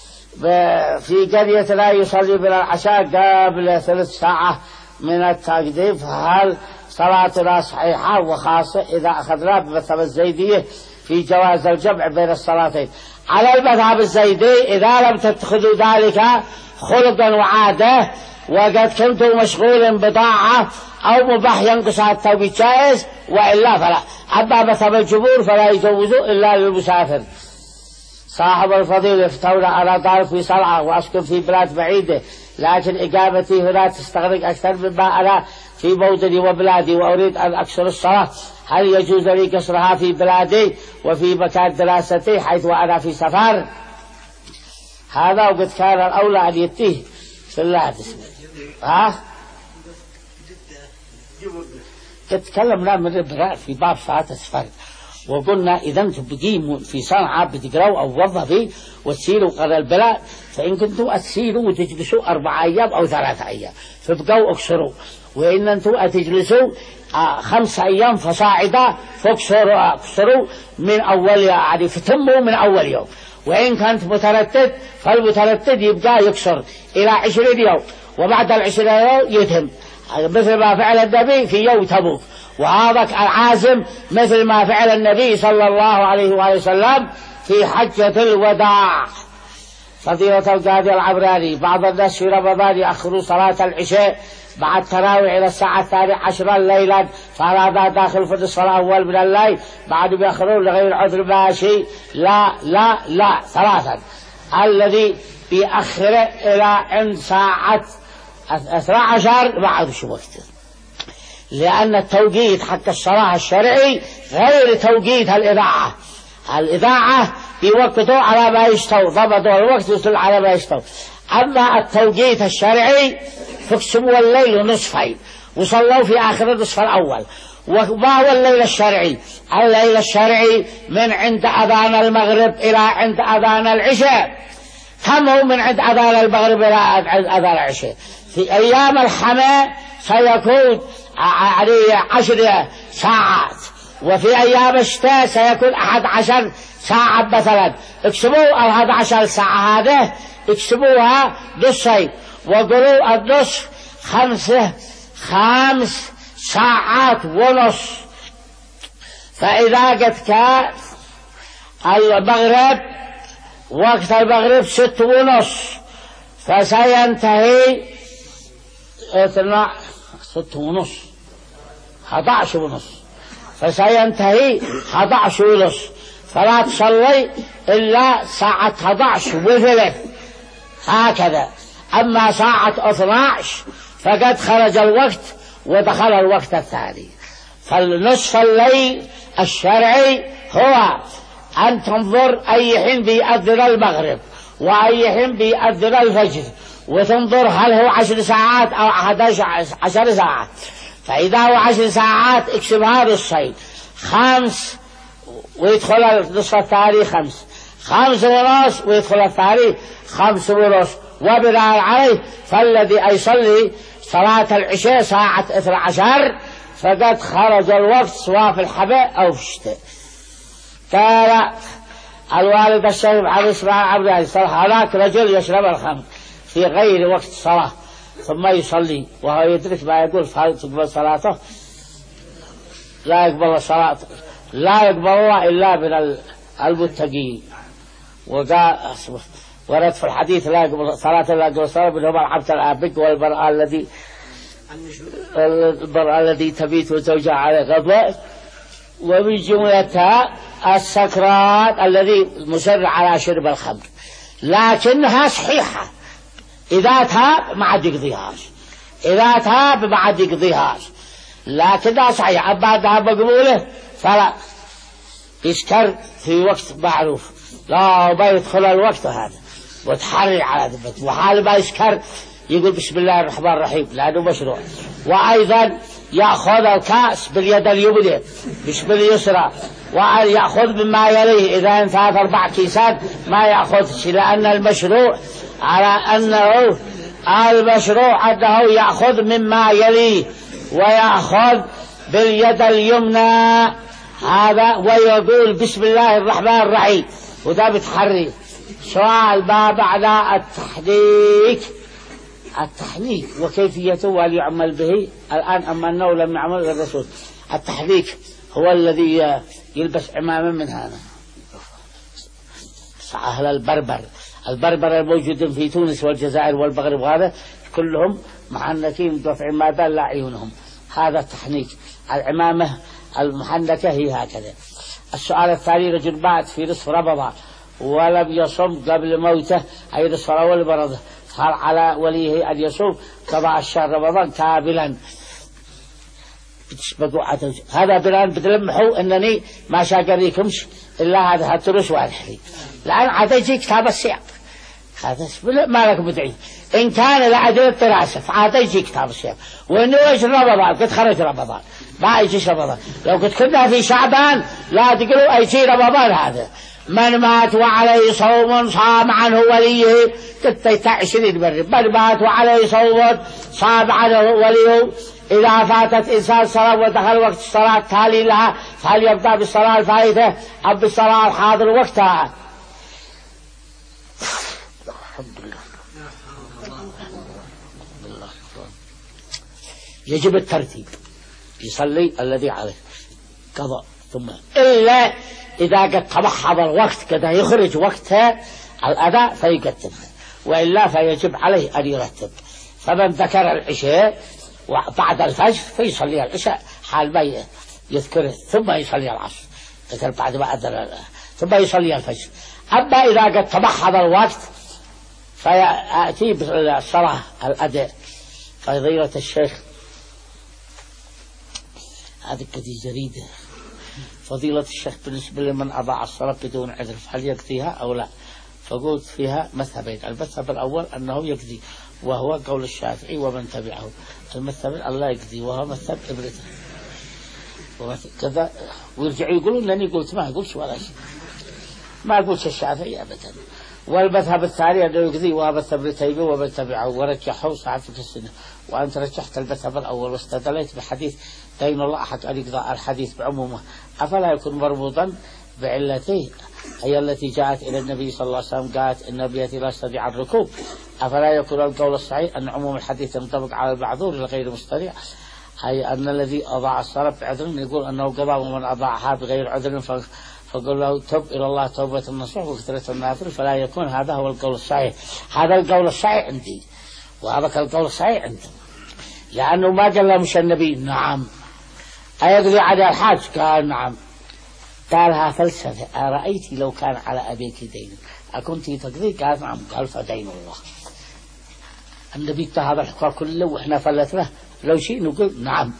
في قرية لا يصلي من العشاء قبل ثلث ساعة من التقديم، فهل صلاتنا صحيحة؟ وخاصة إذا أخذنا بمذهب الزيدية في جواز الجمع بين الصلاتين. على المذهب الزيدي إذا لم تتخذوا ذلك خلقا وعادة وقد كنتم مشغولا بضاعة أو مباح ينقص التوقيت جائز، وإلا فلا. أما مذهب الجمهور فلا يجوز إلا للمسافر. صاحب الفضيلة يفتون على دار في صنعاء وأسكن في بلاد بعيدة، لكن إقامتي هنا تستغرق أكثر مما أنا في موطني وبلادي، وأريد أن أكسر الصلاة، هل يجوز لي كسرها في بلادي وفي مكان دراستي حيث وأنا في سفر؟ هذا وقد كان الأولى أن يتيه في الله. ها تتكلمنا من البراء في باب صلاة السفر، وقلنا إذا أنتم بقيموا في صنعاء بتقرأوا أو وظفي وتسيروا قرى البلاد، فإن كنتوا أتسيروا وتجلسوا أربع أيام أو ثلاثة أيام فبقوا أكسروا، وإن أنتم أتجلسوا خمسة أيام فصاعدا فاكسروا أكسروا من أول يعني فتموا من أول يوم. وإن كانت متردد فالمتردد يبقى يكسر إلى عشرين يوم، وبعد العشرين يوم يتم، مثل ما فعل النبي في يوم تبوك. وهذا العازم مثل ما فعل النبي صلى الله عليه وسلم في حجة الوداع. فضيلة القاضي العبراني بعض الناس في رمضان يأخروا صلاة العشاء بعد التراويح إلى الساعة الثانية عشرة ليلا، فهذا داخل في الصلاة أول من الليل، بعد بيأخرون لغير عذر ماشي. لا لا لا ثلاثا، الذي بيأخر إلى عند ساعة اثنى عشر بعد شو وقته، لأن التوقيت حق الصلاة الشرعي غير توقيت الإذاعة. الإذاعة بيوقتوا على ما يستوى، ضبطوا الوقت يصل على ما يستوى. أما التوقيت الشرعي فاقسموا الليل نصفين وصلوا في آخر النصف الأول. وما هو الليل الشرعي؟ الليل الشرعي من عند أذان المغرب إلى عند أذان العشاء. كم هو من عند أذان المغرب إلى عند أذان العشاء؟ في أيام الحماة سيكون عشر ساعات، وفي أيام الشتاء سيكون أحد عشر ساعة مثلا. اكسبوا الأحد عشر ساعة هذه اكسبوها نصين، وقلوا النصف خمسة خمس ساعات ونص. فإذا قد كان المغرب وقت المغرب ست ونص فسينتهي اثناء ست ونص حدعش ونص فسينتهي حدعش ونص، فلا تصلي إلا ساعة حدعش وثلث هكذا. أما ساعة اثناش فقد خرج الوقت ودخل الوقت الثاني. فالنصف الليل الشرعي هو أن تنظر أي حين بيأذن المغرب وأي حين بيأذن الفجر، وتنظر هل هو عشر ساعات أو أحد عشر ساعات. فإذا هو عشر ساعات اكسب هذا الشيء خمس ويدخل النصف الثاني خمس، خمس ونص ويدخل الثاني خمس ونص. وبناء عليه فالذي يصلي صلاة العشاء ساعة اثنى عشر فقد خرج الوقت سواء في الحباء أو في الشتاء. قال الوالد الشريف عليه اسماعيل عبد الله صلى هناك رجل يشرب الخمر في غير وقت الصلاة ثم يصلي وهو يدرك ما يقول فهل تقبل صلاته؟ لا يقبل صلاة لا يقبل الله إلا من المتقين. وقال ورد في الحديث لا يقبل صلاة لا يقبل صلاة منهما العبد الآبق والمرأة الذي المرأة الذي تبيت وزوجها على غضب، ومن جملتها السكرات الذي مصر على شرب الخمر، لكنها صحيحة إذا تاب ما عاد يقضيهاش، إذا تاب ما عاد يقضيهاش، لكنها صحيحة. بعدها مقبولة فلا يسكر في وقت معروف، لا ما يدخل الوقت هذا وتحري على ذبت، وحال ما يسكر يقول بسم الله الرحمن الرحيم لأنه مشروع. وأيضا يأخذ الكأس باليد اليمنى مش باليسرى، وأن يأخذ مما يليه. إذا انتهت أربع كيسات ما يأخذ، لأن المشروع على أنه المشروع أنه يأخذ مما يليه ويأخذ باليد اليمنى هذا ويقول بسم الله الرحمن الرحيم، وده بتحري. سؤال ما معنى التحريك؟ التحريك وكيفيته وهل يعمل به الآن أما أنه لم يعمل الرسول. التحريك هو الذي يلبس عمامة من هذا أهل البربر البربر الموجودين في تونس والجزائر والمغرب وهذا كلهم محنكين دفع عمادة لا عيونهم. هذا التحنيك. العمامة المحنكة هي هكذا. السؤال الثاني رجل مات في نصف رمضان ولم يصم قبل موته أي نصف أول مرضه، هل على وليه أن يصوم قضاء الشهر رمضان كاملا؟ هذا بلان بتلمحوا أنني ما شاقريكمش إلا هذا هالترس والحلي، لأن عاد يجي كتاب الصيام هذا ما لكم بدعين. إن كان لعدل الدراسة فعاد يجي كتاب الصيام، وإنه يجي رمضان قد خرج رمضان ما يجيش رمضان. لو قد كنا في شعبان لا تقولوا أيجي رمضان. هذا من مات وعليه صوم صام عنه وليه قد عشرين مرة. من مات وعليه صوم صام عنه وليه إذا فاتت إنسان صلاة ودخل وقت الصلاة تالي لها فهل يبدأ بالصلاة الفائتة أم بالصلاة الحاضر وقتها؟ الحمد لله. يجب الترتيب، يصلي الذي عليه قضاء ثم إلا إذا قد تبحض الوقت كذا يخرج وقتها الأداء فيقدم، وإلا فيجب عليه أن يرتب. فمن ذكر العشاء بعد الفجر فيصلي العشاء حال ما يذكره ثم يصلي العصر، ذكر بعد ما أذن ثم يصلي الفجر. أما إذا قد تبحض الوقت فيأتي بالصلاة الأداء. فضيلة الشيخ هذه كذي جريدة، فضيلة الشيخ بالنسبة لمن أضاع الصلاة بدون عذر هل يقضيها أو لا؟ فقلت فيها مذهبين. المذهب الأول أنه يقضي وهو قول الشافعي ومن تبعه. المذهب الله يقضي وهو مذهب إبرته كذا. ويرجعوا يقولون أنني قلت ما قلت ولا شيء، ما قلت الشافعي أبدا. والمذهب الثاني أنه يقضي وهو مذهب ابن تيمية ومن تبعه ورجحه صحابة السنة. وأنت رجحت المذهب الأول واستدليت بحديث دين الله أحد أن يقضى الحديث بعمومه، أفلا يكون مربوطا بعلته هي التي جاءت إلى النبي صلى الله عليه وسلم قالت إن ابنتي لا تستطيع الركوب، أفلا يكون القول الصحيح أن عموم الحديث ينطبق على المعذور لغير مستطيع، أي أن الذي أضاع الصلاة بعذر يقول أنه قضى، ومن أضاعها بغير عذر فقل له تب إلى الله توبة النصوح وكثرة النافل، فلا يكون هذا هو القول الصحيح. هذا القول الصحيح عندي وهذا القول الصحيح عندهم، لأنه ما قال مش النبي نعم أيقضي على الحاج، قال نعم، قالها فلسفة، أرأيت لو كان على أبيك دين أكنت تقضي؟ قال نعم، قال فدين الله. النبي هذا الحكاية كله وإحنا فلتنا لو شيء نقول نعم.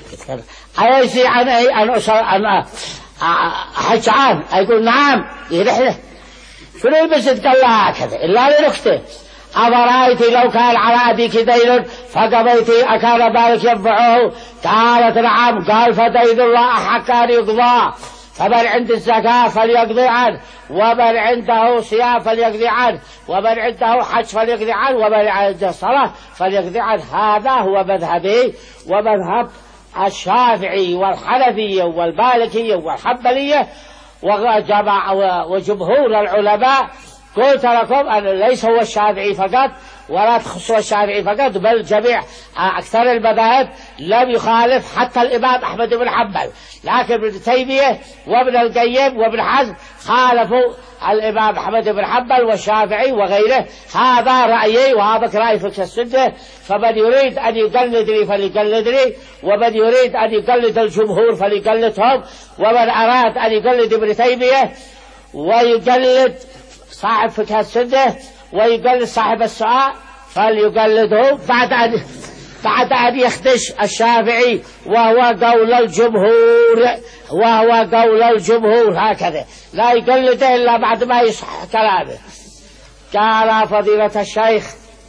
أي شيء عن أي أنا أنا أحج عام أقول نعم يرحله شنو المسجد قال لها هكذا إلا لنكته، أفرأيت لو كان على أبيك دين فقضيت أكان ذلك ينفعه؟ قالت نعم، قال فدين الله أحق أن يقضى، فمن عند الزكاة فليقضي عنه، ومن عنده صيام فليقضي عنه، ومن عنده حج فليقضي عنه، ومن عنده صلاة فليقضي عنه. هذا هو مذهبي ومذهب الشافعي والحنفية والمالكية والحنبلية وجماع وجمهور العلماء. قلت لكم أن ليس هو الشافعي فقط ولا تخص الشافعي فقط، بل جميع أكثر المذاهب لم يخالف، حتى الإمام أحمد بن حنبل، لكن ابن تيمية وابن القيم وابن حزم خالفوا الإمام أحمد بن حنبل والشافعي وغيره. هذا رأيي وهذا رأي فقه السنة، فمن يريد أن يقلدني فليقلدني، ومن يريد أن يقلد الجمهور فليقلدهم، ومن أراد أن يقلد ابن تيمية ويقلد صاحب فقه السنة ويقلد صاحب السؤال فليقلده بعد أن بعد أن يخدش الشافعي وهو قول الجمهور، وهو قول الجمهور هكذا، لا يقلده إلا بعد ما يصح كلامه. قال فضيلة الشيخ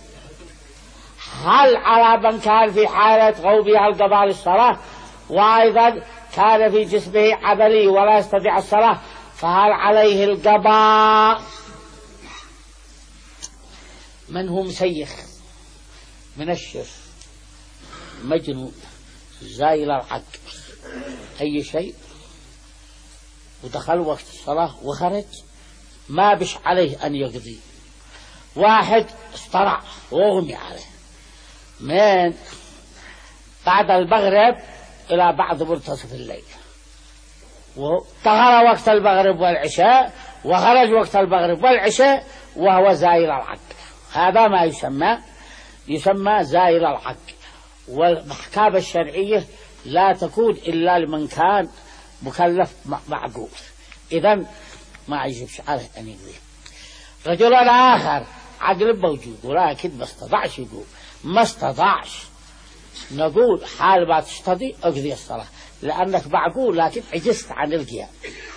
هل على من كان في حالة غوبها القضاء للصلاة، وأيضا كان في جسمه عملي ولا يستطيع الصلاة، فهل عليه القضاء؟ من هو مسيخ منشر مجنون زايل العقل أي شيء ودخل وقت الصلاة وخرج ما بش عليه أن يقضي. واحد اصطرع وغمي عليه من بعد المغرب إلى بعد منتصف الليل، ودخل وقت المغرب والعشاء وخرج وقت المغرب والعشاء وهو زايل العقل، هذا ما يسمى يسمى زايل العقل. والأحكام الشرعية لا تكون إلا لمن كان مكلف معقول، إذن ما يجبش عليه أن يقضي. رجل آخر عقل موجود ولكن ما استطاعش يقول، ما استطاعش نقول حال ما تستطيع اقضي الصلاة لأنك معقول لكن عجزت عن القيام.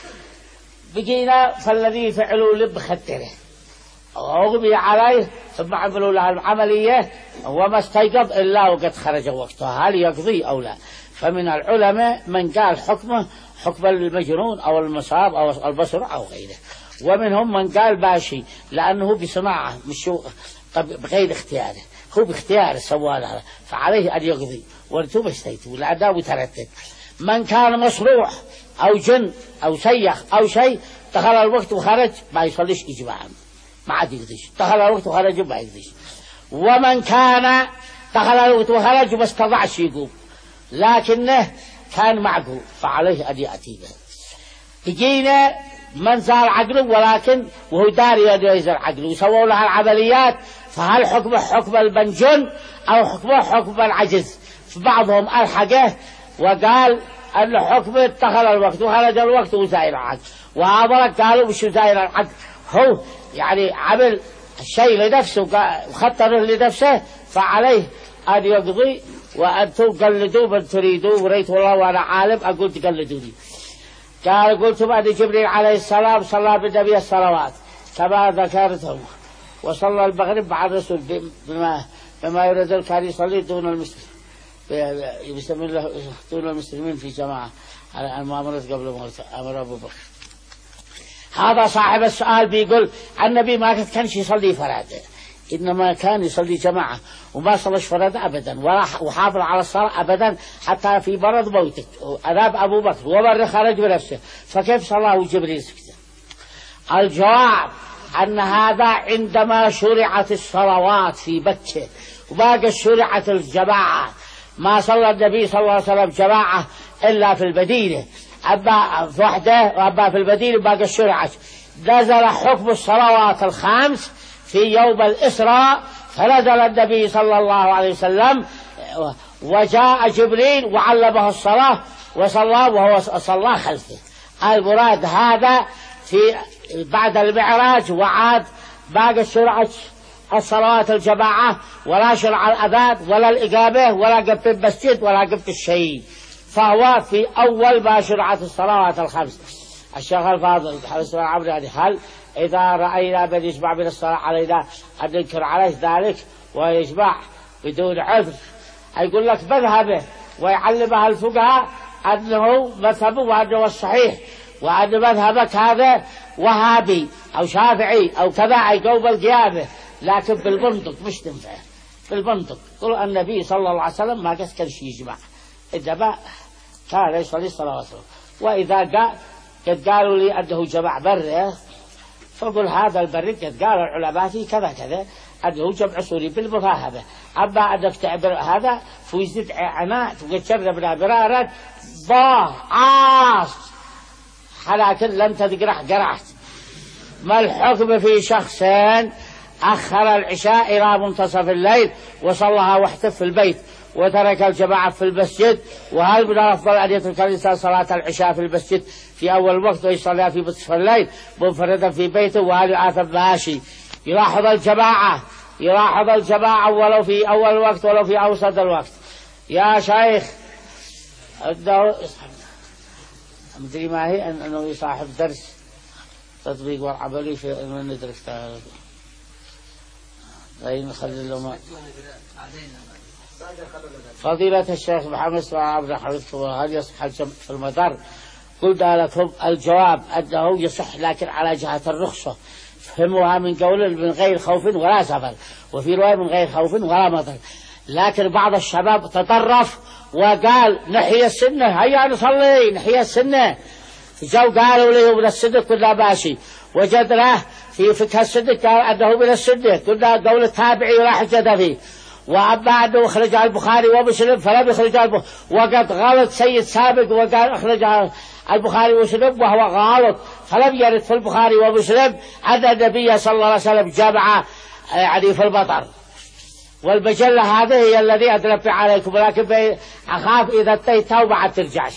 بقينا فالذي فعلوا لب خدره أغمي عليه ثم عملوا له العملية وما استيقظ إلا وقد خرج وقتها، هل يقضي أو لا؟ فمن العلماء من قال حكمه حكم المجنون أو المصاب أو البصر أو غيره، ومنهم من قال باشي لأنه بصناعة مش بغير اختياره، هو باختياره سوى هذا فعليه أن يقضي وانتم استيتوا لأنه متردد. من كان مصروح أو جن أو سيخ أو شيء دخل الوقت وخرج ما يصليش إجماعا، ما عاد يقضيش، دخل الوقت وخرج ما يقضيش. ومن كان دخل الوقت وخرج ما استطاعش يقوم لكنه كان معقول فعليه أن يأتي به. يجينا من زال عقله ولكن وهو داري أن يزال عقله وسووا له العمليات، فهل حكمه حكم المنجن أو حكمه حكم العجز؟ فبعضهم ألحقه وقال أن حكمه دخل الوقت وخرج الوقت وزائل العقل، وهذا قالوا مش زائل العقل، هو يعني عمل الشيء لنفسه وخطره لنفسه فعليه أن يقضي. وأنتم قلدوا من تريدوا، وريت والله وأنا عالم أقول تقلدوني. قال قلت بعد جبريل عليه السلام صلى بالنبي الصلوات كما ذكرتهم، وصلى المغرب مع الرسول بما بما يريد كان يصلي دون المسلمين يستمر له دون المسلمين في جماعة على المؤامرة قبل موت أمر أبو بكر. هذا صاحب السؤال بيقول النبي ما كانش يصلي فرادة، إنما كان يصلي جماعة وما صلى فرد أبدا وحافظ على الصلاة أبدا حتى في مرض موته أذاب أبو بكر ومر خرج بنفسه، فكيف صلاه جبريل سكته؟ الجواب أن هذا عندما شرعت الصلوات في مكة وباقي شرعت الجماعة، ما صلى النبي صلى الله عليه وسلم جماعة إلا في المدينة، أما في وحده وأما في المدينة باقي شرعت. نزل حكم الصلوات الخمس في يوم الإسراء، فنزل النبي صلى الله عليه وسلم وجاء جبريل وعلمه الصلاة وصلى وهو صلى خلفه. المراد هذا في بعد المعراج، وعاد باقي شرعة الصلوات الجماعة ولا شرع الأذان ولا الإقامة ولا قبل المسجد ولا قبل الشيء، فهو في أول ما شرعت الصلوات الخمس. الشيخ الفاضل حسن عمرو يعني هل إذا رأينا من يجمع من الصلاة علينا أن ننكر عليه ذلك ويجمع بدون عذر؟ يقول لك مذهبه ويعلمها الفقهاء أنه مذهبه وأنه الصحيح، وأن مذهبك هذا وهابي أو شافعي أو كذا يقوم القيامة، لكن بالمنطق مش تنفع. بالمنطق قل النبي صلى الله عليه وسلم ما قد كان شيء يجمع، إنما كان يصلي صلوات. وإذا قال قد قالوا لي أنه جمع بره، فقل هذا البر قد قال العلماء فيه كذا كذا أنه جمع سوري بالمفاهمة. أما أنك تعبر هذا فوزد عناء وقد جربنا برارا ضاه عاص لكن لم تقرح قرحت. ما الحكم في شخص أخر العشاء إلى منتصف الليل وصلها وحده في البيت وترك الجماعة في المسجد؟ وهل من الأفضل أن يترك الإنسان صلاة العشاء في المسجد في أول وقت ويصليها في منتصف الليل منفردا في بيته؟ وهل يعاثم ماشي؟ يلاحظ الجماعة يلاحظ الجماعة ولو في أول وقت ولو في أوسط الوقت. يا شيخ أنه مدري ما هي أنه يصاحب درس تطبيق والعملي في أنه ندرس تعالى غير نخلي له ما فضيلة الشيخ محمد اسماعيل عبد حفظه. هل يصح الجمع في المدار؟ قلنا لكم الجواب أنه يصح لكن على جهة الرخصة، فهموها من قول من غير خوف ولا سفر، وفي رواية من غير خوف ولا مطر. لكن بعض الشباب تطرف وقال نحيي السنة، هيا نصلي نحيي السنة. جو قالوا لي من السنة كلها ماشي، وجدناه في فقه السنة قال أنه من السنة، قلنا قول التابعي ولا حجة فيه. وأما أنه أخرج البخاري ومسلم فلم يخرج البخاري، وقد غلط سيد سابق وقال أخرج البخاري ومسلم وهو غلط، فلم يرد في البخاري ومسلم أن النبي صلى الله عليه وسلم جمع يعني في المطر. والمجلة هذه هي الذي أدرب عليكم، ولكن أخاف إذا اتيتها وما ترجعش.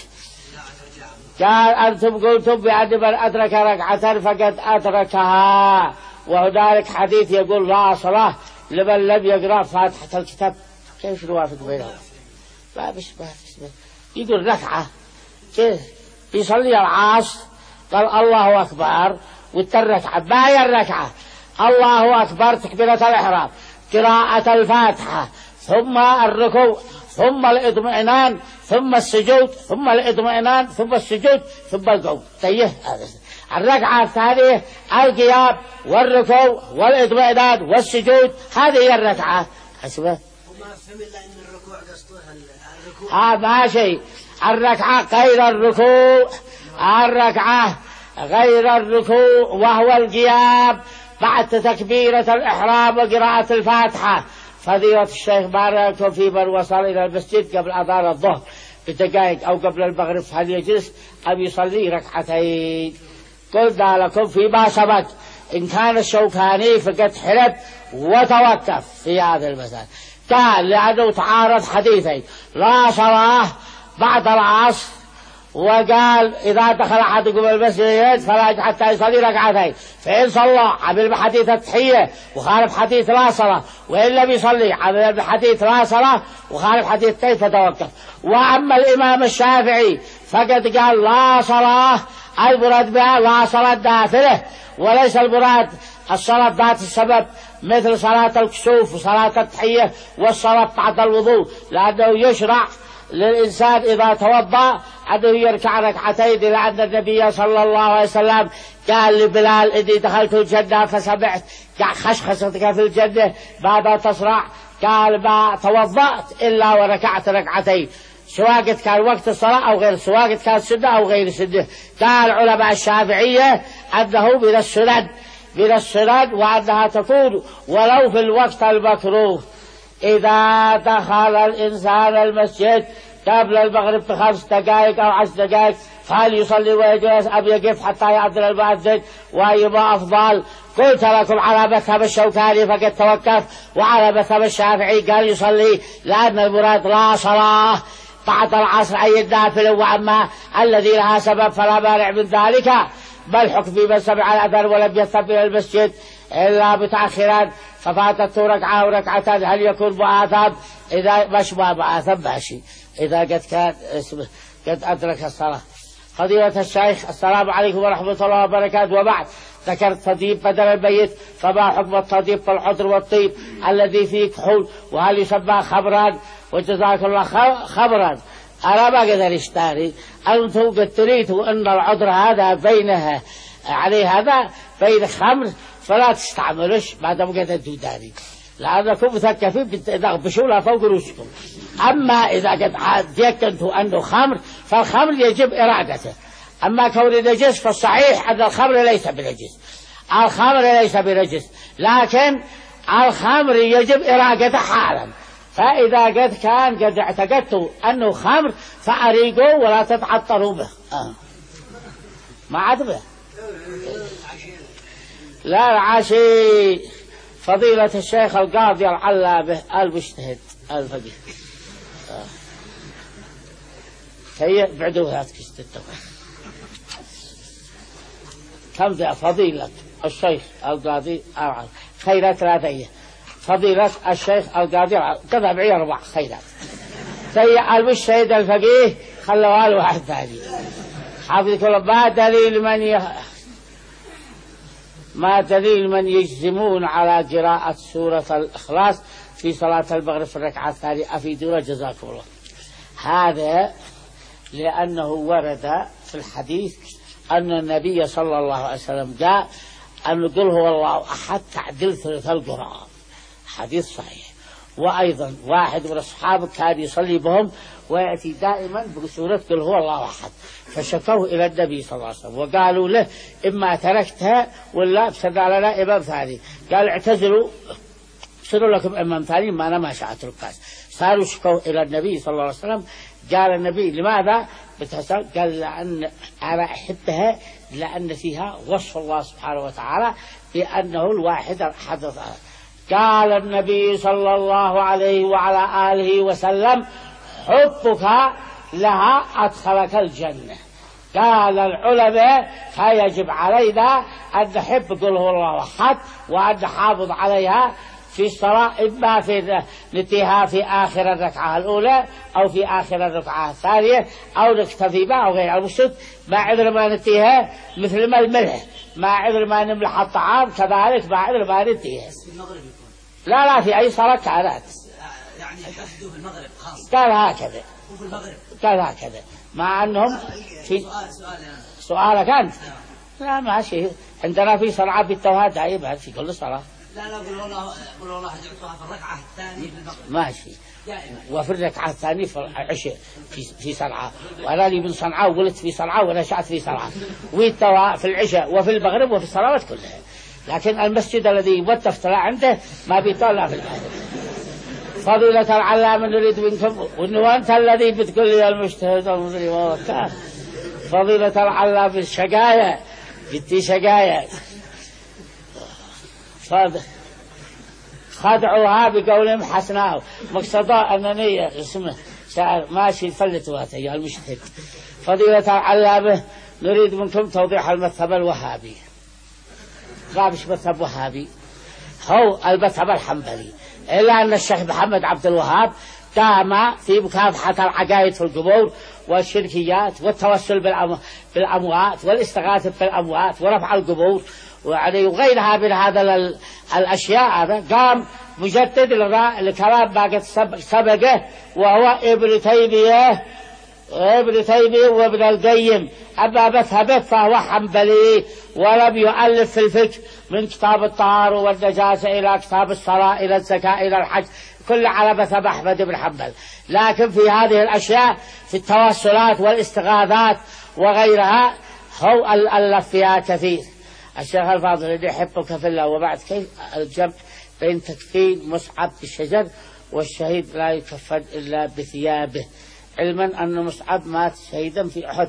قال أنتم قلتم بأن من أدرك ركعة فقد أدركها، وهنالك حديث يقول لا صلاة لمن لم يقرأ فاتحة الكتاب. كيف نوافق بينهم؟ ما بش ما بش يقول ركعة كيف يصلي العصر قال الله أكبر والتركعة ما هي الركعة؟ الله أكبر تكبيرة الإحرام، قراءة الفاتحة، ثم الركوع، ثم الاطمئنان، ثم السجود، ثم الاطمئنان، ثم السجود، ثم القوم. تيه الركعة الثانية القيام والركوع والاطمئنان والسجود، هذه هي الركعة. حسبه وما فهم إلا إن الركوع قصدها الركوع. ها ماشي. الركعة غير الركوع، الركعة غير الركوع وهو القيام بعد تكبيرة الإحرام وقراءة الفاتحة. فضيلة الشيخ بارك في من وصل إلى المسجد قبل أذان الظهر بدقائق أو قبل المغرب هل يجلس أم يصلي ركعتين؟ قلنا لكم فيما سبق إن كان الشوكاني فقد حلب وتوقف في هذا المسألة، قال لأنه تعارض حديثين لا صلاة بعد العصر، وقال إذا دخل أحدكم المسجد فلا حتى يصلي ركعتين، فإن صلى عمل بحديث التحية وخالف حديث لا صلاة، وإن لم يصلي عمل بحديث لا صلاة وخالف حديث كيف توقف. وأما الإمام الشافعي فقد قال لا صلاة المراد بها لا صلاة نافلة، وليس المراد الصلاة ذات السبب مثل صلاة الكسوف وصلاة التحية والصلاة بعد الوضوء، لأنه يشرع للإنسان إذا توضأ أنه يركع ركعتين، لأن النبي صلى الله عليه وسلم قال لبلال إني دخلت الجنة فسمعت خشخشتك في الجنة بعد تصرع، قال ما توضأت إلا وركعت ركعتين، سواء كان وقت الصلاة أو غير، سواء كان سنة أو غير سنة. قال علماء الشافعية أنه من السنن من السنن وأنها تكون ولو في الوقت المكروه. إذا دخل الإنسان المسجد قبل المغرب بخمس دقائق أو عشر دقائق فهل يصلي ويجلس أم يقف حتى يأذن المؤذن، وأيما أفضل؟ قلت لكم على مذهب الشوكاني فقد توقف، وعلى مذهب الشافعي قال يصلي، لأن المراد لا صلاة بعد العصر أي النافلة، وأما الذي لها سبب فلا مانع من ذلك. بل حكم من سمع الأذان ولم يذهب إلى المسجد إلا متأخرا ففاتته ركعة وركعتان هل يكون مؤاثم؟ إذا مش مؤاثم ماشي، إذا قد كان اسمه قد أدرك الصلاة. فضيلة الشيخ السلام عليكم ورحمة الله وبركاته. وبعد، ذكرت تطيب بدل الميت، فما حكم التطيب في العطر والطيب الذي فيه كحول، وهل يسمى خمرا؟ وجزاك الله خمرا. أنا ما قدر اشتري، أنتم قد تريدوا أن العذر هذا بينها عليه هذا بين خمر، فلا تستعملوش ما دام قد أنتم داري، لأنكم مثقفين بتغبشوا فوق رؤوسكم. أما إذا قد تيقنتوا أنه خمر فالخمر يجب إرادته. أما كون النجس فالصحيح أن الخمر ليس بنجس، الخمر ليس بنجس، لكن الخمر يجب إرادته حالا. فإذا قد كان قد اعتقدتوا أنه خمر فأريقوا ولا تتعطروا به. آه. ما عاد به لا العاشي. فضيلة الشيخ القاضي العلامة المجتهد الفقيه آه. هي بعدوها تكستوا كم ذا فضيلة الشيخ القاضي العلامة خيرات ثلاثية. فضيلة الشيخ القاضي كذا بعي أربع خيرات. هي المجتهد الفقيه خلوها له واحد ثاني. حافظ كل ما دليل من ي... ما دليل من يجزمون على قراءة سورة الإخلاص في صلاة المغرب في الركعة الثانية؟ أفيدونا جزاكم الله. هذا لأنه ورد في الحديث أن النبي صلى الله عليه وسلم قال أن قل هو الله أحد تعدل ثلث القرآن، حديث صحيح. وأيضا واحد من الصحابة كان يصلي بهم ويأتي دائما بسورة قل هو الله أحد، فشكوه إلى النبي صلى الله عليه وسلم وقالوا له إما تركتها ولا بسرنا لنا إمام ثاني. قال اعتزلوا صروا لكم إمام ثاني ما أنا ما شاءت ركاز. صاروا شكوه إلى النبي صلى الله عليه وسلم. قال النبي لماذا بتحصل؟ قال لأن أنا أحبها لأن فيها وصف الله سبحانه وتعالى بأنه الواحد الأحد. قال النبي صلى الله عليه وعلى آله وسلم حبك لها أدخلك الجنة. قال العلماء فيجب علينا أن نحب قل هو الله أحد وأن نحافظ عليها في الصلاة، إما في نتيها في آخر الركعة الأولى أو في آخر الركعة الثانية أو نكتفي بها أو غير المسجد، ما عذر ما نتيها مثل ما الملح، ما عذر ما نملح الطعام كذلك ما عذر ما نتيها. لا لا في أي صلاة كانت يعني يحدثوا في المغرب خاص. قال هكذا وفي المغرب قال هكذا مع أنهم في سؤال سؤال سؤالك أنت. لا ماشي، عندنا في صلاة بالتوهاد دائما في كل صلاة. لا لا قولوا الله قولوا الله جعلتوها في الركعة الثانية في المغرب ماشي دائما، وفي الركعة الثانية في العشاء في في صنعاء، وأنا لي من صنعاء وولدت في صنعاء ونشأت في صنعاء، والتوا في العشاء وفي المغرب وفي الصلوات كلها. لكن المسجد الذي وتفت عنده ما بيطلع في المغرب. فضيلة العلامة نريد منكم، وإنه أنت الذي بتقول لي المجتهد المدري ما كان. فضيلة العلامة الشقاية جدي شقاية خدعوها بقولهم حسناه مقصدا أنني اسمه شاعر ماشي فلتوا يا المجتهد. فضيلة العلامة نريد منكم توضيح المذهب الوهابي. غابش مذهب وهابي، هو المذهب الحنبلي، إلا أن الشيخ محمد عبد الوهاب قام في مكافحة العقائد في القبور والشركيات والتوسل بالأموات والاستغاثة بالأموات ورفع القبور وغيرها من هذا الأشياء. هذا قام مجدد لكلام ما قد سبقه، وهو ابن تيمية ابن تيمية وابن القيم. أما مذهبه فهو حنبلي ولم يؤلف في الفقه من كتاب الطهارة والنجاسة إلى كتاب الصلاة إلى الزكاة إلى الحج، كل على مذهب أحمد بن حنبل. لكن في هذه الأشياء في التوسلات والاستغاثات وغيرها هو ألف فيها كثير. الشيخ الفاضل اللي يحبك في الله. وبعد كيف الجمع بين تكفين مصعب بالشجر والشهيد لا يكفن إلا بثيابه، علما أن مصعب مات شهيدا في أحد،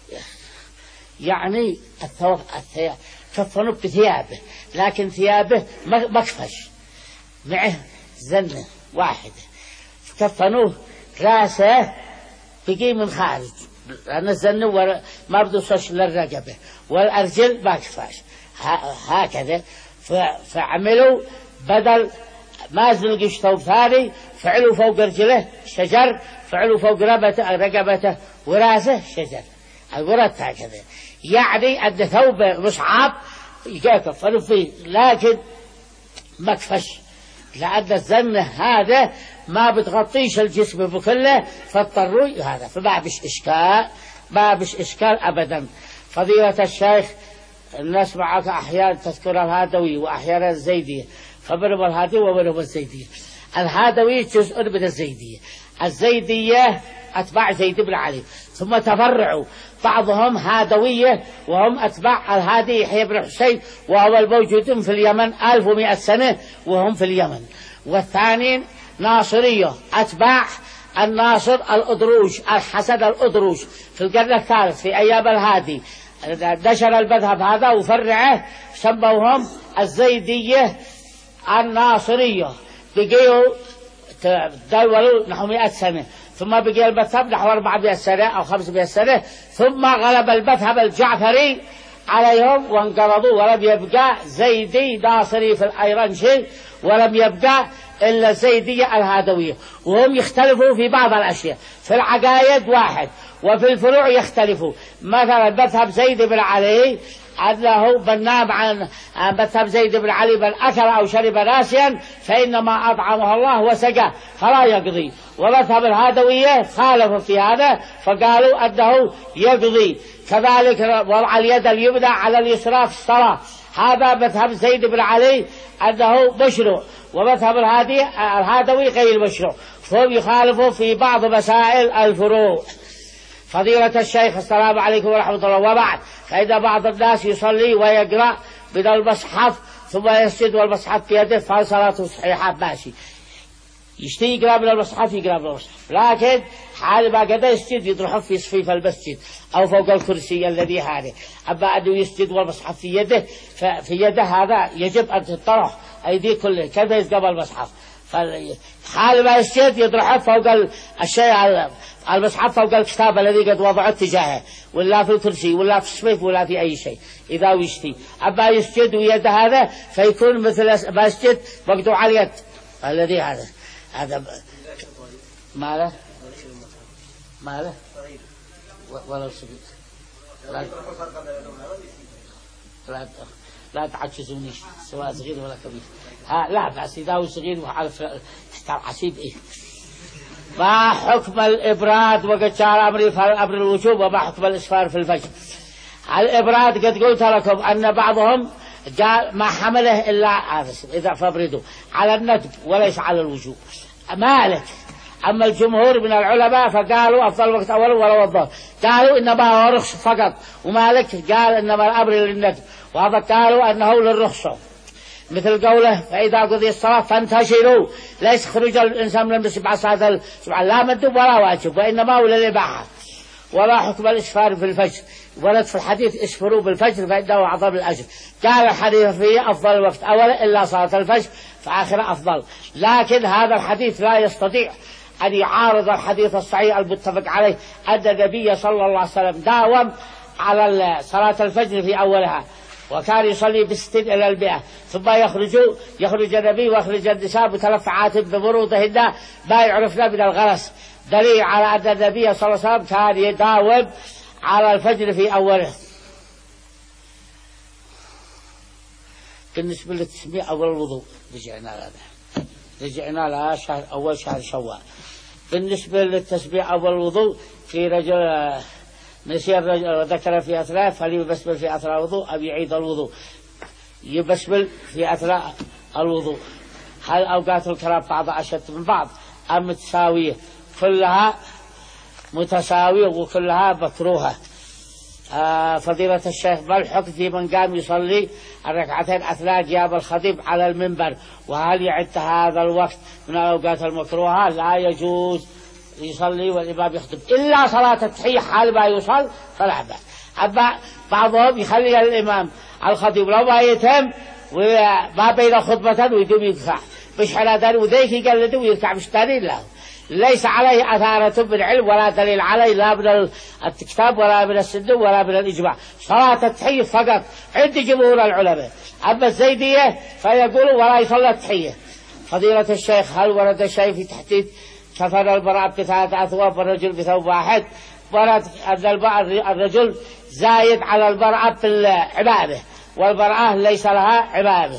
يعني الثوب كفنوا بثيابه، لكن ثيابه مكفش معه زنة واحدة كفنوه راسه بقي من خارج، لأن الزنة ما بدوصش للرقبة والأرجل ما كفاش هكذا. فعملوا بدل ما زلقش ثوب ثاني فعلوا فوق رجله شجر، فعلوا فوق رقبته رقبته وراسه شجر الورد هكذا، يعني أن ثوب مصعب يكفنوا فيه لكن ما كفش، لأن الزنة هذا ما بتغطيش الجسم بكله فاضطروا هذا، فما بش إشكال ما بش إشكال أبدا. فضيلة الشيخ الناس معك أحيانا تذكر الهادوي وأحيانا الزيدية، فبنهم الهادوي وبنهم الزيدية. الهادوي جزء من الزيدية، الزيدية أتباع زيد بن علي، ثم تفرعوا بعضهم هادوية وهم أتباع الهادي يحيى بن حسين وهو الموجودون في اليمن ألف ومئة سنة وهم في اليمن. والثاني ناصرية أتباع الناصر الأدروج الحسن الأدروج في القرن الثالث في أيام الهادي، نشر المذهب هذا وفرعه سموهم الزيدية الناصرية، بقيوا دولوا نحو مئة سنة، ثم بقي المذهب نحو أربعمائة سنة أو خمسمائة سنة، ثم غلب المذهب الجعفري عليهم وانقرضوا، ولم يبقى زيدي ناصري في الأيرنشي، ولم يبقى إلا الزيدية الهادوية. وهم يختلفوا في بعض الأشياء، في العقائد واحد وفي الفروع يختلفوا. مثلا مذهب زيد بن علي أنه بنام عن مذهب زيد بن علي بل أكل أو شرب ناسيا فإنما أطعمه الله وسقاه فلا يقضي. ومذهب الهادوية خالفوا في هذا فقالوا أنه يقضي. كذلك وضع اليد اليمنى على اليسرى في الصلاة، هذا مذهب زيد بن علي أنه مشروع، ومذهب الهادي الهادوي غير مشروع، فهم يخالفوا في بعض مسائل الفروع. فضيلة الشيخ السلام عليكم ورحمة الله. وبعد، فإذا بعض الناس يصلي ويقرأ من المصحف ثم يسجد والمصحف في يده فهل صلاته صحيحة؟ ماشي، يشتي يقرأ من المصحف يقرأ من المصحف، لكن حال ما قد يسجد يطرحه في صفيف المسجد أو فوق الكرسي الذي هذا. أما أنه يسجد والمصحف في يده ففي يده هذا يجب أن تطرح أيدي كله كذا يسقى المصحف، حال ما يسجد يطرحه فوق الشيء المصحف فوق الكتاب الذي قد وضعه تجاهه، ولا في الكرسي ولا في الصفيف ولا في أي شيء إذا يشتي. أما يسجد ويده هذا فيكون مثل ما يسجد مقطوع اليد الذي هذا هذا ماله ماله ولو سجد لا لا لا تعجزوني سواء صغير ولا كبير. ها لا بس إذا هو صغير وعارف تحت عسيب إيه. ما حكم الإبراد وقد شار أمري فالأمر الوجوب، وما حكم الإسفار في الفجر؟ الإبراد قد قلت لكم أن بعضهم قال ما حمله إلا إذا فبردوا على الندب وليس على الوجوب. مالك أما الجمهور من العلماء فقالوا أفضل وقت أول ولا الظهر، قالوا إنما هو رخص فقط، ومالك قال إنما الأمر للندب، وهذا قالوا أنه للرخصة، مثل قوله فإذا قضي الصلاة فانتشروا، ليس خروج الإنسان من المسجد بعد صلاة الصبح لا مندوب ولا واجب، وإنما هو للإباحة. ولا حكم الإسفار في الفجر، ورد في الحديث اسفروا بالفجر فإنه أعظم الأجر. قال الحديث فيه أفضل الوقت أول إلا صلاة الفجر فآخر أفضل، لكن هذا الحديث لا يستطيع أن يعارض الحديث الصحيح المتفق عليه أن النبي صلى الله عليه وسلم داوم على صلاة الفجر في أولها، وكان يصلي بستين إلى المئة، ثم يخرج يخرج النبي ويخرج النساء متلفعات ببروضهن ما يعرفن من الغلس، دليل على أن النبي صلى الله عليه وسلم كان يداوم على الفجر في أوله. بالنسبة للتسمية أول الوضوء رجعنا لها رجعنا لها شهر أول شهر شوال، بالنسبة للتسبيح أو الوضوء في رجل نسي الرجل وذكر في أثناء فليبسمل في أثناء الوضوء أو يعيد الوضوء. يبسمل في أثناء الوضوء. هل أوقات الكلام بعضها أشد من بعض أم متساوية؟ كلها متساوية وكلها مكروهة. آه فضيلة الشيخ ما الحكم في من قام يصلي الركعتين أثناء جياب الخطيب على المنبر، وهل يعد هذا الوقت من الأوقات المكروهة؟ لا يجوز يصلي والإمام يخطب إلا صلاة التحية حال ما يصل فلا بأس. أما بعضهم يخلي الإمام الخطيب لو ما يتم وما بين خطبة ويدوم يدفع مش حلادان وذيك يقلده ويركع مشترين له، ليس عليه أثارة من علم ولا دليل عليه لا من الكتاب ولا من السنة ولا من الإجماع. صلاة التحية فقط عند جمهور العلماء. أما الزيدية فيقولوا ولا يصلى التحية. فضيلة الشيخ هل ورد شيء في تحديد كفن المرأة بثلاثة أثواب والرجل بثوب واحد؟ ورد أن الرجل زايد على المرأة بالعبادة والمرأة ليس لها عبادة.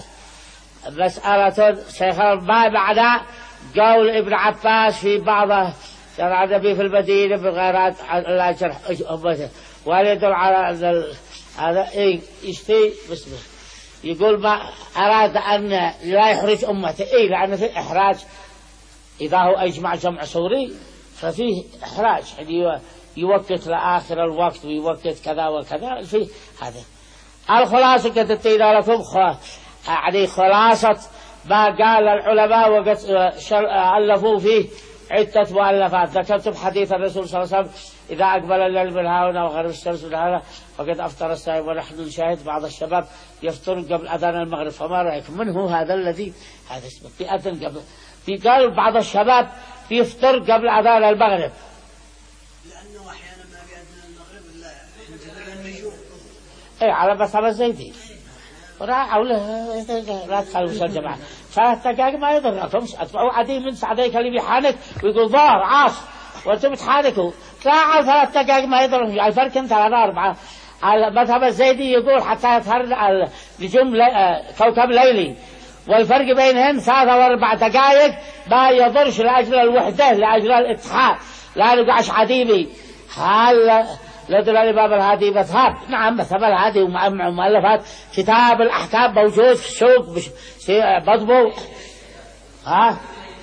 مسألة شيخ ما معنى قول ابن عباس في بعض شرع النبي في المدينة بغيرات لا شرح أمته، ويدل على أن هذا إيه يشتي باسمه يقول ما أراد أن لا يحرج أمته، إيه لأن في إحراج إذا هو أجمع جمع سوري ففيه إحراج يعني يوقت لآخر الوقت ويوقت كذا وكذا في هذا. الخلاصة كتبتين لكم يعني خلاصة ما قال العلماء وقد ألفوا فيه عدة مؤلفات. ذكرتم حديث الرسول صلى الله عليه وسلم إذا أقبل الليل من هنا وغرب الشمس من هنا فقد أفطر الصائم، ونحن نشاهد بعض الشباب يفطر قبل أذان المغرب، فما رأيكم؟ من هو هذا الذي هذا اسمه بيأذن قبل بيقال بعض الشباب بيفطر قبل أذان المغرب؟ لأنه أحيانا ما بيأذن المغرب إلا ينتظر النجوم. إيه على مذهب الزيدي وراء لا تخلوا الجماعة ثلاث دقائق ما يضركم، أتبعوا عديم من سعديك اللي بيحانك ويقول ظهر عاص وانتم بتحانكوا ساعة ثلاث دقائق ما يضركم. يعني فرق انت على أربعة. على مذهب الزيدي يقول حتى يظهر النجوم لي... كوكب ليلي، والفرق بينهم ثلاثة واربع دقائق ما يضرش لأجل الوحدة لأجل الاتحاد لا نقعش عديمي. هل لدى الإمام الهادي مذهب؟ نعم مذهب الهادي ومع مؤلفات كتاب الأحكام موجود في السوق مطبوع. ها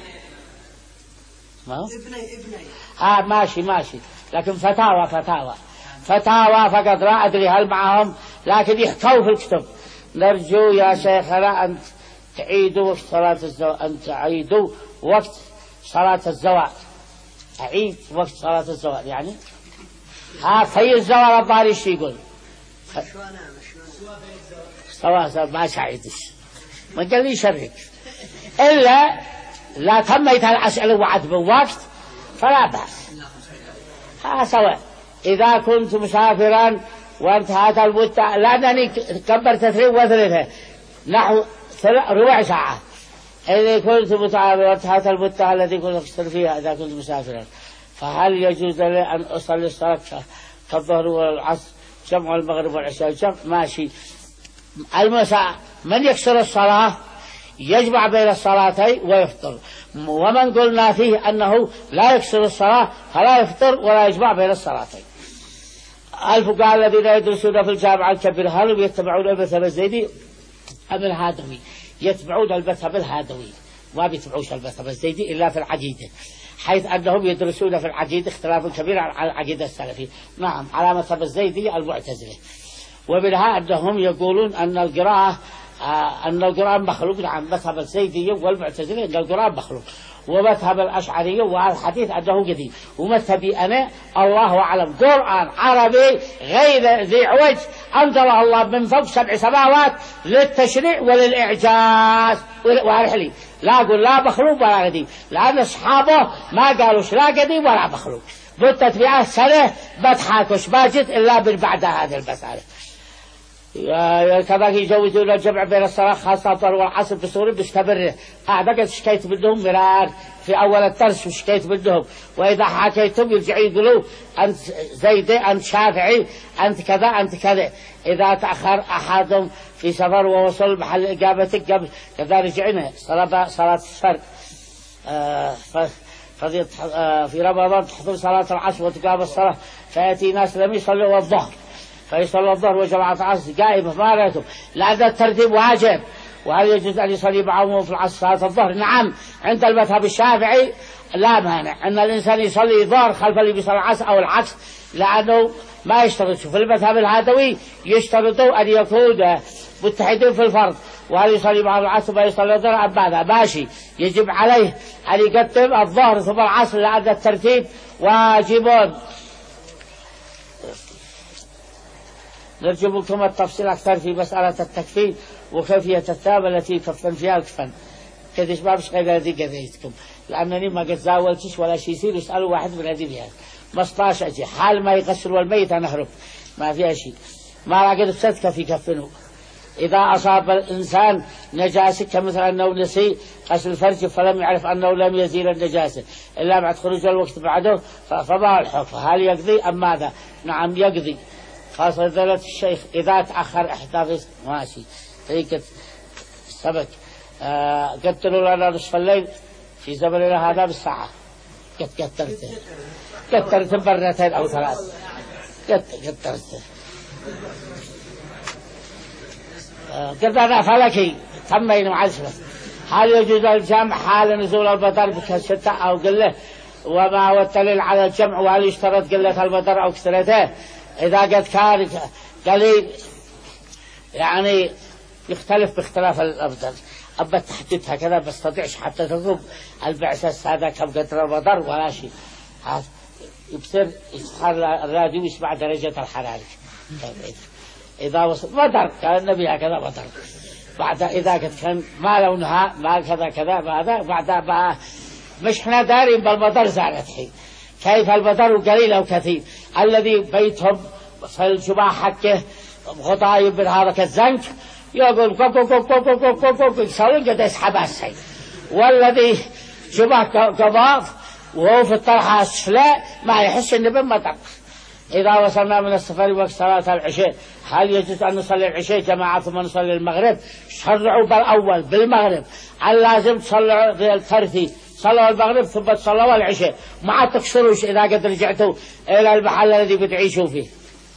ما هو؟ ابني ابني ها ماشي ماشي، لكن فتاوى فتاوى فتاوى فقط لا أدري هل معهم، لكن يحكوا في الكتب. نرجو يا شيخنا أن تعيدوا وقت صلاة الزواج، أن تعيدوا وقت صلاة الزواج. أعيد وقت صلاة الزواج يعني ها في الزواج الظاهر ايش يقول؟ سواء سواء ما ساعدش ما قال لي شرك إلا لا تميت الأسئلة وعد بوقت فلا بأس. ها سواء إذا كنت مسافرا وانتهت المدة لأنني كبرت تثريب وثلاثة نحو ربع ساعة، إذا كنت متعافرا وانتهت المدة التي كنت أكثر فيها إذا كنت مسافرا فهل يجوز لي أن أصلي الصلاة كالظهر والعصر جمع المغرب والعشاء جمع؟ ماشي. المساء من يكسر الصلاة يجمع بين الصلاتين ويفطر، ومن قلنا فيه أنه لا يكسر الصلاة فلا يفطر ولا يجمع بين الصلاتين. الفقهاء الذين يدرسون في الجامعة الكبيرة هل يتبعون المذهب الزيدي أم الهادوي؟ يتبعون المذهب الهادوي ما بيتبعوش المذهب الزيدي إلا في العقيدة، حيث أنهم يدرسون في العقيدة اختلاف كبير عن العقيدة السلفية. نعم على مذهب الزيدي المعتزلة، ومنها أنهم يقولون أن القراءة آه أن القرآن مخلوق. نعم مذهب الزيدية والمعتزلة أن القرآن مخلوق، ومذهب الأشعرية والحديث أنه قديم، ومذهبي أنا الله أعلم قرآن عربي غير ذي عوج أنزله الله من فوق سبع سماوات للتشريع وللإعجاز وارحلي لا أقول لا مخلوق ولا قديم، لأن أصحابه ما قالوش لا قديم ولا مخلوق. مدت مئة سنة بتحاكش باجد إلا من بعد هذه المسألة. كذا يجوزون الجمع بين الصلاة خاصة الظهر والعصر بصورة مستمرة. أعتقد شكيت منهم مرار في أول الدرس وشكيت منهم، وإذا حكيتم يرجعوا يقولوا أنت زيدي أنت شافعي أنت كذا أنت كذا. إذا تأخر أحدهم في سفر ووصل محل إجابتك قبل كذا رجعنا صلاة صلاة الفرق. آه قضية في رمضان تحضر صلاة العصر وتقام الصلاة، فيأتي ناس لم يصلوا الظهر فيصلوا الظهر وجماعة العصر قائمة ما رأيتم، لأن الترتيب واجب. وهل يجوز أن يصلي معهم في العصر صلاة الظهر؟ نعم، عند المذهب الشافعي لا مانع أن الإنسان يصلي الظهر خلف اللي بيصلي العصر أو العكس، لأنه ما يشترط. في المذهب الهادوي يشترطوا أن يكونوا متحدين في الفرض، وهل يصلي مع العصر ما يصلي الظهر أم ماذا؟ ماشي، يجب عليه أن يقدم الظهر ثم العصر لأن الترتيب واجب. نرجو منكم التفصيل أكثر في مسألة التكفين وكيفية الثياب التي يكفن فيها الكفن، كدش ما مش غير هذه قضيتكم، لأنني ما قد زاولتش ولا شيء يصير يسألوا واحد من هذه فيها مصطاش أجي حال ما يغسلوا الميت أنا أهرب ما فيها شيء، ما راقد بصدقة في كفنه. إذا أصاب الإنسان نجاسة كمثل أنه نسي غسل الفرج فلم يعرف أنه لم يزيل النجاسة إلا بعد خروج الوقت بعده، فما الحكم؟ هل يقضي أم ماذا؟ نعم يقضي، خاصة ذلك الشيخ إذا تأخر إحداث ماشي هيك سبك. آه قتلوا لنا نصف الليل في زمننا هذا بالساعة، قد قتلت قتلت مرتين أو ثلاث قتلت قدرنا فلكي تمين معزفة. هل يجوز الجمع حال نزول المطر بكثرته أو قلة؟ وما هو الدليل على الجمع؟ وهل يشترط قلة المطر أو كثرته؟ إذا قد كان قليل يعني يختلف باختلاف الأبدان، أما التحديد هكذا ما استطيعش حتى تضرب البعثة هذا كم قدر المطر ولا شيء، يبصر يسخر الراديو يسمع درجة الحرارة. إذا وصل مطر كان النبي هكذا مطر، بعد إذا قد كان ما لونها ما كذا كذا بعد بعد ما مش احنا دارين بالمطر زارت حين كيف المطر قليل أو كثير. الذي بيتهم في الجماعة حقه غطايب من هذا كالزنك يقول كوك كوك كوك كوك كوك كوك كوك يسوون قد يسحب الشيء، والذي جماعة قباض وهو في الطرحة السفلاء ما يحس إنه بالمطر. إذا وصلنا من السفر وقت صلاة العشاء هل يجوز أن نصلي العشاء جماعة ثم نصلي المغرب؟ شرعوا بالأول بالمغرب، اللازم تصلوا بالترتيب، صلوا المغرب ثم تصلوا العشاء، ما تكسروش إذا قد رجعتوا إلى المحل الذي بتعيشوا فيه.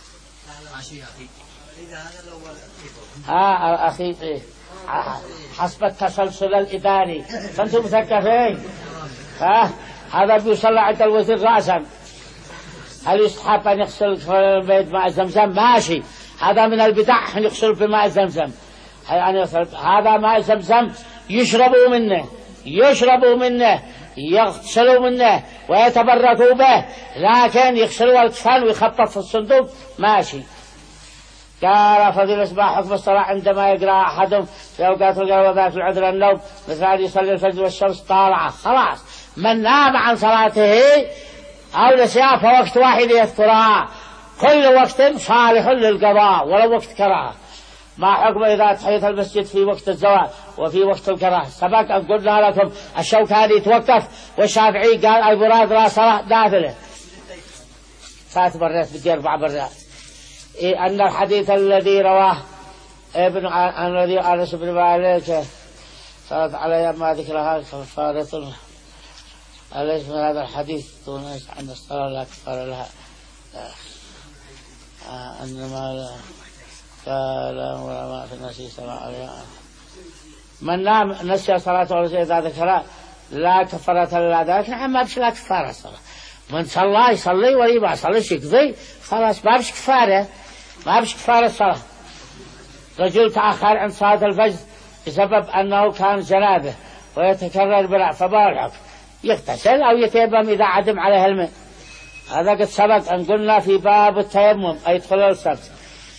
ها أخي إيه؟ حسب التسلسل الإداري فأنتم مثقفين. ها هذا بيصلى عند الوزير رأسا، هل يستحب أن يغسل البيت ماء زمزم؟ ماشي، هذا من البدع أن يغسل بماء زمزم، يعني هذا ماء زمزم يشربوا منه يشربوا منه يغسلوا منه ويتبركوا به، لكن يغسلوا الكفن ويخطط في الصندوق ماشي. قال فضيلة ما حكم الصلاة عندما يقرأ أحدهم في أوقات القرى وذات العذر النوم مثل أن يصلي الفجر والشمس طالعة؟ خلاص من نام عن صلاته أو نسيها فوقت واحد يذكرها، كل وقت صالح للقضاء ولو وقت كراهة. ما حكم إذا تحيط المسجد في وقت الزواج وفي وقت الكراهة؟ سبق أن قلنا لكم الشوكاني يتوقف والشافعي قال المراد لا صلاة نافلة ثلاث مرات بدي أربع مرات. إيه أن الحديث الذي رواه ابن الذي أنس بن مالك صارت علي ما ذكرها كفارة أليس من هذا الحديث دون أن الصلاة لا كفارة لها؟ أنما قال وما في النسي صلى عليها من نام نسي صلاة ورسي إذا ذكرها لا كفارة لها ذلك. نعم ما بش لا كفارة الصلاة، من صلى يصلي ولي ما صليش يقضي خلاص ما بش كفارة ما بش كفارة الصلاة. رجل تأخر عن صلاة الفجر بسبب أنه كان جنابه ويتكرر بلا فما الحكم؟ يغتسل أو يتيمم إذا عدم عليه الماء. هذا قد سبق أن قلنا في باب التيمم أي يدخل السبت.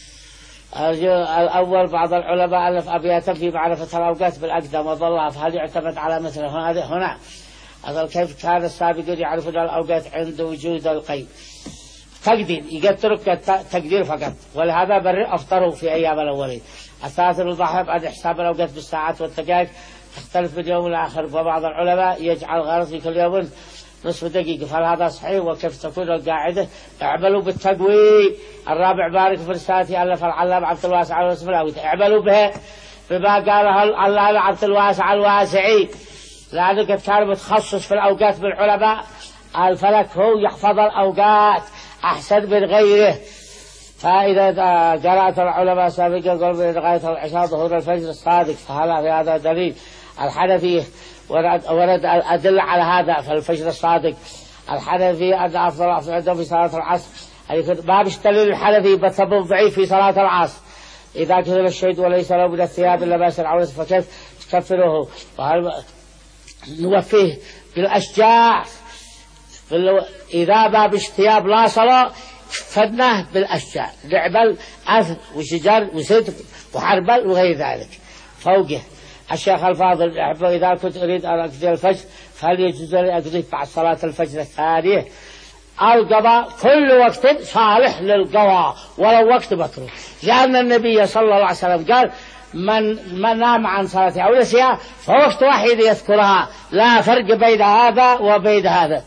الأول بعض العلماء ألف أبياتا في معرفة الأوقات بالأقدم وظلها، فهل يعتمد على مثل هذا هنا؟ هذا كيف كان السابقون يعرفون الأوقات عند وجود القيد؟ تقدير يقدرك تقدير فقط، ولهذا بر أفطروا في أيام الأولين. الثالث الضحف عن حساب الأوقات بالساعات والدقائق تختلف من يوم الآخر، وبعض العلماء يجعل غرض في كل يوم نصف دقيقة، فهل هذا صحيح؟ وكيف تكون القاعدة؟ اعملوا بالتقوي. الرابع بارك في رسالته ألف العلام عبد الواسع الواسع اعملوا به بما قاله الله عبد الواسع الواسعي لأنه قد كان متخصص في الأوقات بالعلماء، الفلك هو يحفظ الأوقات أحسن من غيره. فإذا قرأت العلماء سابقا قالوا لغاية العشاء ظهور الفجر الصادق، فهذا في هذا دليل. الحنفي ورد, ورد أدل على هذا في الفجر الصادق. الحنفي أن أفضل عندهم في صلاة العصر، ما بيشتغل الحنفي بثبت ضعيف في صلاة العصر. إذا كذب الشهيد وليس له من الثياب إلا باس العورة فكيف تكفره؟ نوفيه بالأشجار، إذا ما باشتياب لا صلاة فدناه بالأشجار، لعبل أثر وشجر وسدر وحربل وغير ذلك فوقه. الشيخ الفاضل إذا كنت أريد أن أقضي الفجر فهل يجوز لي أقضي بعد صلاة الفجر الثانية؟ القضاء كل وقت صالح للقضاء ولو وقت مكروه، لأن النبي صلى الله عليه وسلم قال من, من نام عن صلاته أو نسيها فوقت واحد يذكرها، لا فرق بين هذا وبين هذا.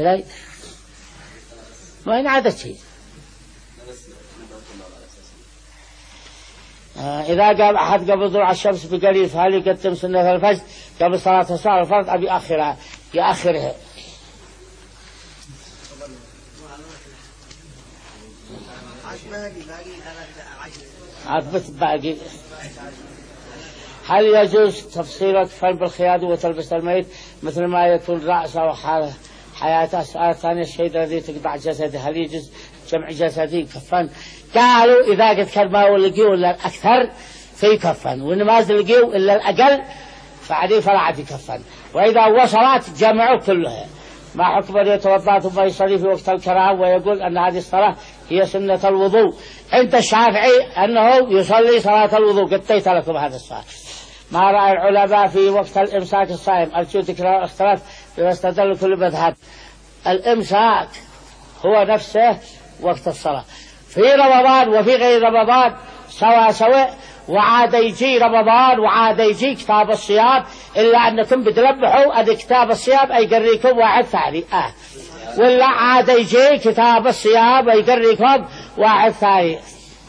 وين عادت شيء إذا قال أحد قبل طلوع الشمس بقليل فهل يقدم سنة الفجر قبل صلاة الصلاة الفرض أبي أخرها يأخرها؟ عقبت باقي. هل يجوز تفصيل كفن بالخياط وتلبس الميت مثل ما يكون رأسه وحاله حياته؟ السؤال الثاني الشيء الذي تقطع جسده هل يجوز جمع جسدي كفن؟ قالوا إذا قد كان ما لقيوا إلا الأكثر في كفن، وإن ما لقيوا إلا الأقل فعليه فلا عاد يكفن. وإذا وصلت جمعوا كلها. ما حكم أن يتوضأ ثم يصلي في وقت الكراهة ويقول أن هذه الصلاة هي سنة الوضوء؟ عند الشافعي أنه يصلي صلاة الوضوء. قلت لكم هذا السؤال. ما رأى العلماء في وقت الإمساك الصائم؟ أرجو تكرار اختلاف بما استدل كل مذهب. الإمساك هو نفسه وقت الصلاة في رمضان وفي غير رمضان سوا سوا، وعاد يجي رمضان وعاد يجي كتاب الصيام، إلا أنكم بتلبحوا أن كتاب الصيام يقريكم واحد ثاني آه. ولا عاد يجي كتاب الصيام يقريكم واحد ثاني.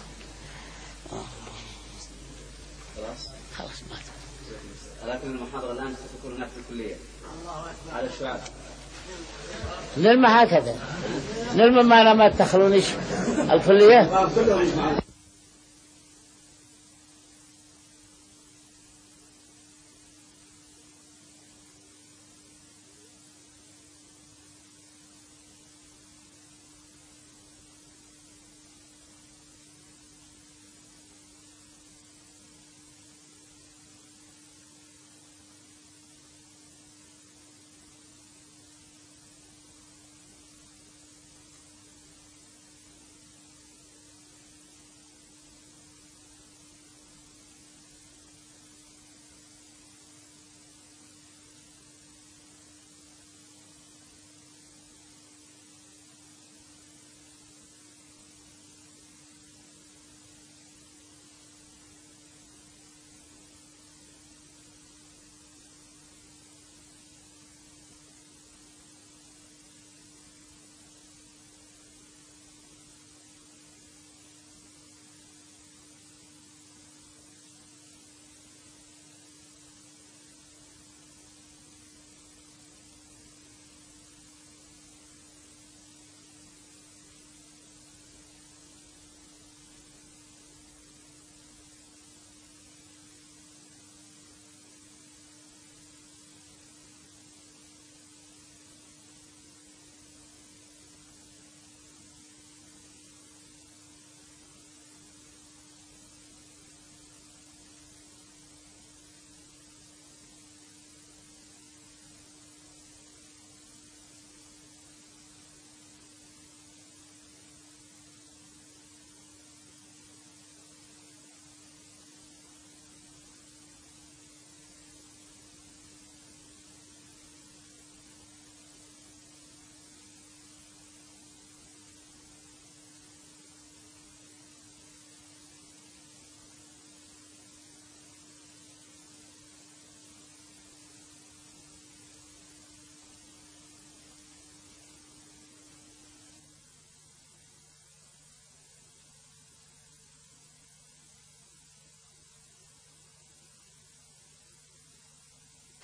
خلاص مات. لكن المحاضرة الآن ستكون هناك في الكلية على الشعب. نلمى هكذا نلمى ما أنا ما تدخلونيش الكلية.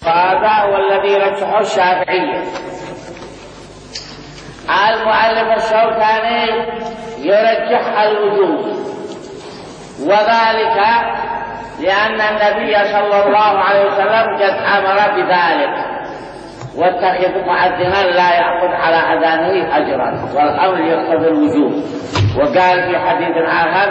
هذا هو الذي رجحه الشافعية. المؤلف الشوكاني يرجح الوجوب، وذلك لأن النبي صلى الله عليه وسلم قد أمر بذلك، واتخذ مؤذنا لا يأخذ على أذانه أجرا، والأمر يقتضي الوجوب. وقال في حديث آخر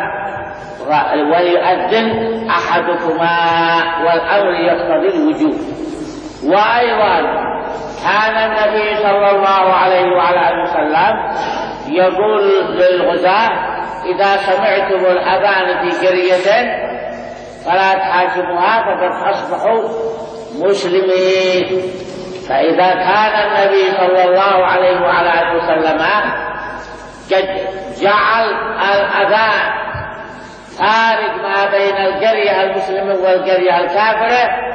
وليؤذن أحدكما، والأمر يقتضي الوجوب. وأيضا كان النبي صلى الله عليه وعلى آله وسلم يقول للغزاة إذا سمعتم الأذان في قرية فلا تحاكموها فقد أصبحوا مسلمين. فإذا كان النبي صلى الله عليه وعلى آله وسلم قد جعل الأذان فارق ما بين القرية المسلمة والقرية الكافرة،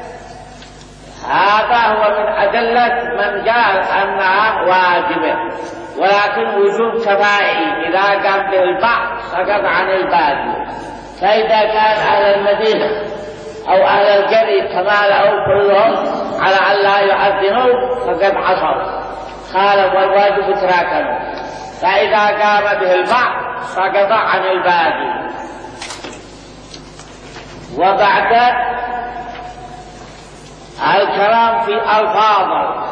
هذا هو من أدلة من قال أنها واجبة، ولكن وجوب كفائي إذا قام به البعض سقط عن الباقي. فإذا كان أهل المدينة أو أهل القرية تمالأوا كلهم على أن لا يؤذنوا فقد عصوا خالف والواجب تراكموا، فإذا قام به البعض سقط عن الباقي. وبعد الكلام في ألفاظ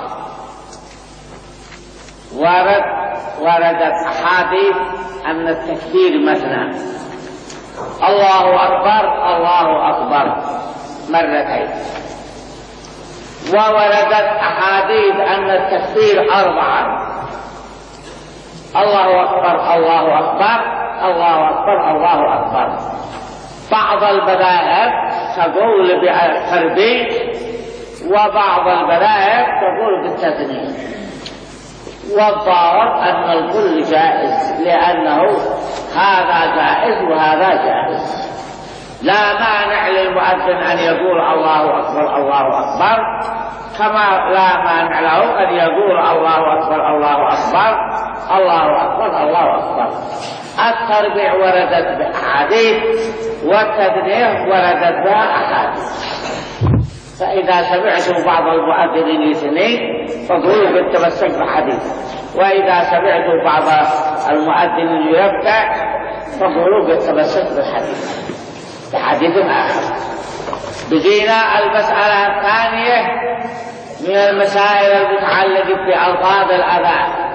ورد وردت أحاديث أن التكبير مثنى، الله أكبر الله أكبر مرتين. ووردت أحاديث أن التكبير أربعة، الله أكبر الله أكبر الله أكبر الله أكبر. بعض المذاهب تقول بالتربيع، وبعض المذاهب تقول بالتثنية، والظاهر أن الكل جائز، لأنه هذا جائز وهذا جائز. لا مانع للمؤذن أن يقول الله أكبر الله أكبر، كما لا مانع له أن يقول الله أكبر الله أكبر الله أكبر الله أكبر. التربيع وردت بأحاديث، والتثنية وردت بها أحاديث. فإذا سمعتم بعض المؤذنين الاثنين فقولوا بالتمسك بحديث، وإذا سمعتم بعض المؤذنين يركع فقولوا بالتمسك بالحديث بحديث آخر. بقينا المسألة الثانية من المسائل المتعلقة بألفاظ الأذان،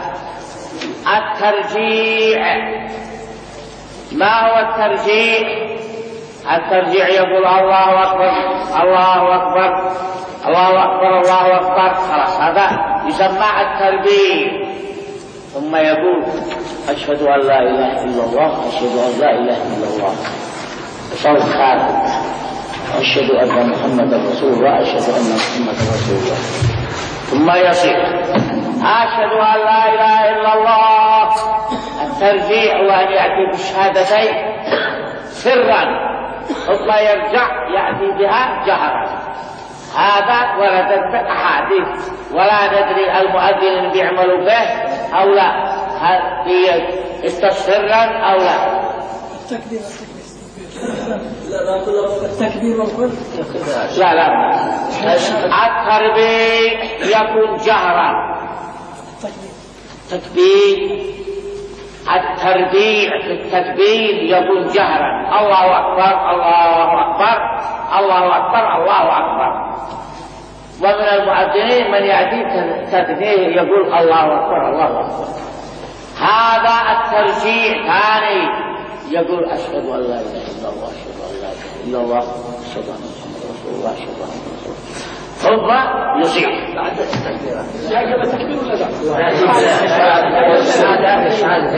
الترجيع. ما هو الترجيع؟ الترجيع يقول الله أكبر الله أكبر الله أكبر الله أكبر، خلاص هذا يسمى التربيع. ثم يقول أشهد أن لا إله إلا الله أشهد أن لا إله إلا الله صوت خالد، أشهد أن محمدا رسول الله أشهد أن محمدا رسول الله. ثم يصيح أشهد أن لا إله إلا الله. الترجيع وأن يأتي بالشهادتين سرا ثم يرجع يأتي بها جهرا. هذا وردت بأحاديث، ولا ندري المؤذن بيعملوا به أو لا، هل هي سرا أو لا. التكبير التكبير والقول لا لا التربيع يكون جهرا. تكبير التربيع في التكبير يكون جهرا، الله أكبر الله أكبر الله أكبر الله أكبر. ومن المؤذنين من يأتي تثنيه يقول الله أكبر الله أكبر. هذا الترجيع ثاني، يقول أشهد أن لا إله إلا الله أشهد أن لا إله إلا الله أشهد أن محمدا رسول الله أشهد أن محمدا رسول الله. ثم يصيح بعد التكبير. يجب التكبير ولا لا؟ الشهادة الشهادة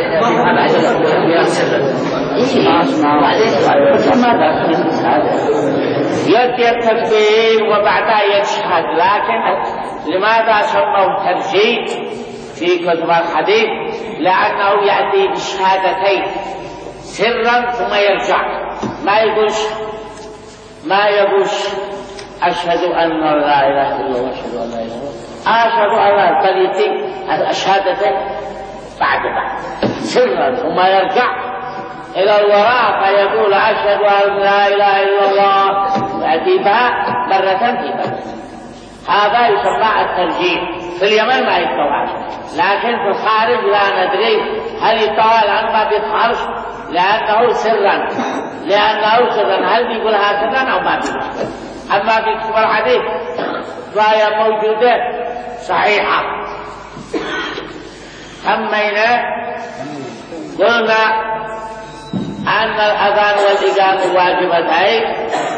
يأتي التكبير وبعدها يشهد. لكن لماذا سموا ترجيع في كتب الحديث؟ لأنه يأتي بالشهادتين سرا ثم يرجع، ما يقولش ما يقولش أشهد أن لا إله إلا الله أشهد أن لا إله إلا الله أشهد أن لا، بل يأتي الشهادتين بعد بعد سرا ثم يرجع إلى الوراء فيقول أشهد أن لا إله إلا الله، يأتي بها مرة في مرة. هذا يسمى الترجيح. في اليمن ما يتطوعش، لكن في الخارج لا ندري هل يتطوع لأنه ما بيظهرش لأنه سرا لأنه سرا هل بيقولها سرا أو ما بيقولها. أما في كتب الحديث فهي موجودة صحيحة. سمينا قلنا أن الأذان والإقامة واجبتين،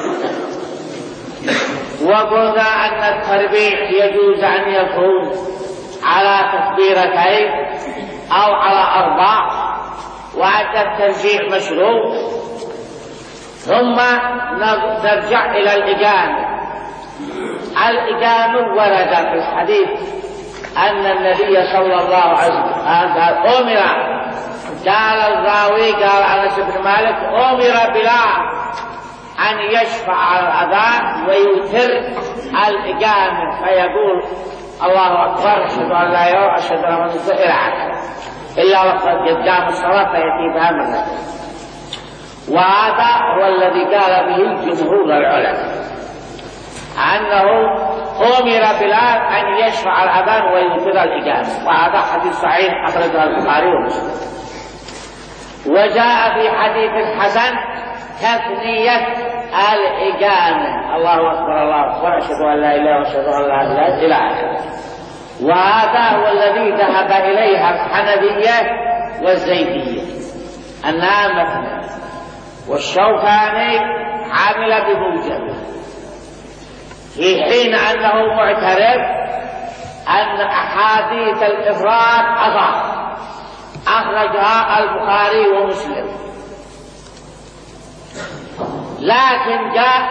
وقلنا أن التربيع يجوز أن يكون على تكبيرتين أو على أربع، وأن الترجيع مشروع. ثم نرجع إلى الإقامة. الإقامة ورد في الحديث أن النبي صلى الله عليه وسلم أمر، قال الراوي قال أنس بن مالك أمر بلال أن يشفع الأذان ويوتر الإقامة فيقول الله أكبر أشهد أن لا إله إلا الله أشهد أن محمدا رسول الله إلا وقد قام الصلاة فيأتي بها مرة. وهذا هو الذي قال به جمهور العلماء أنه أمر بلال أن يشفع الأذان ويوتر الإقامة، وهذا حديث صحيح أخرجه البخاري ومسلم. وجاء في حديث الحسن تثنية الإقامة الله أكبر الله أكبر أشهد أن لا إله إلا الله أشهد أن لا إله إلا الله. وهذا هو الذي ذهب إليها الحنفية والزيدية أنها مثنى، والشوكاني عمل بموجبه في حين أنه معترف أن أحاديث الإفراد أضعف أخرجها البخاري ومسلم، لكن جاء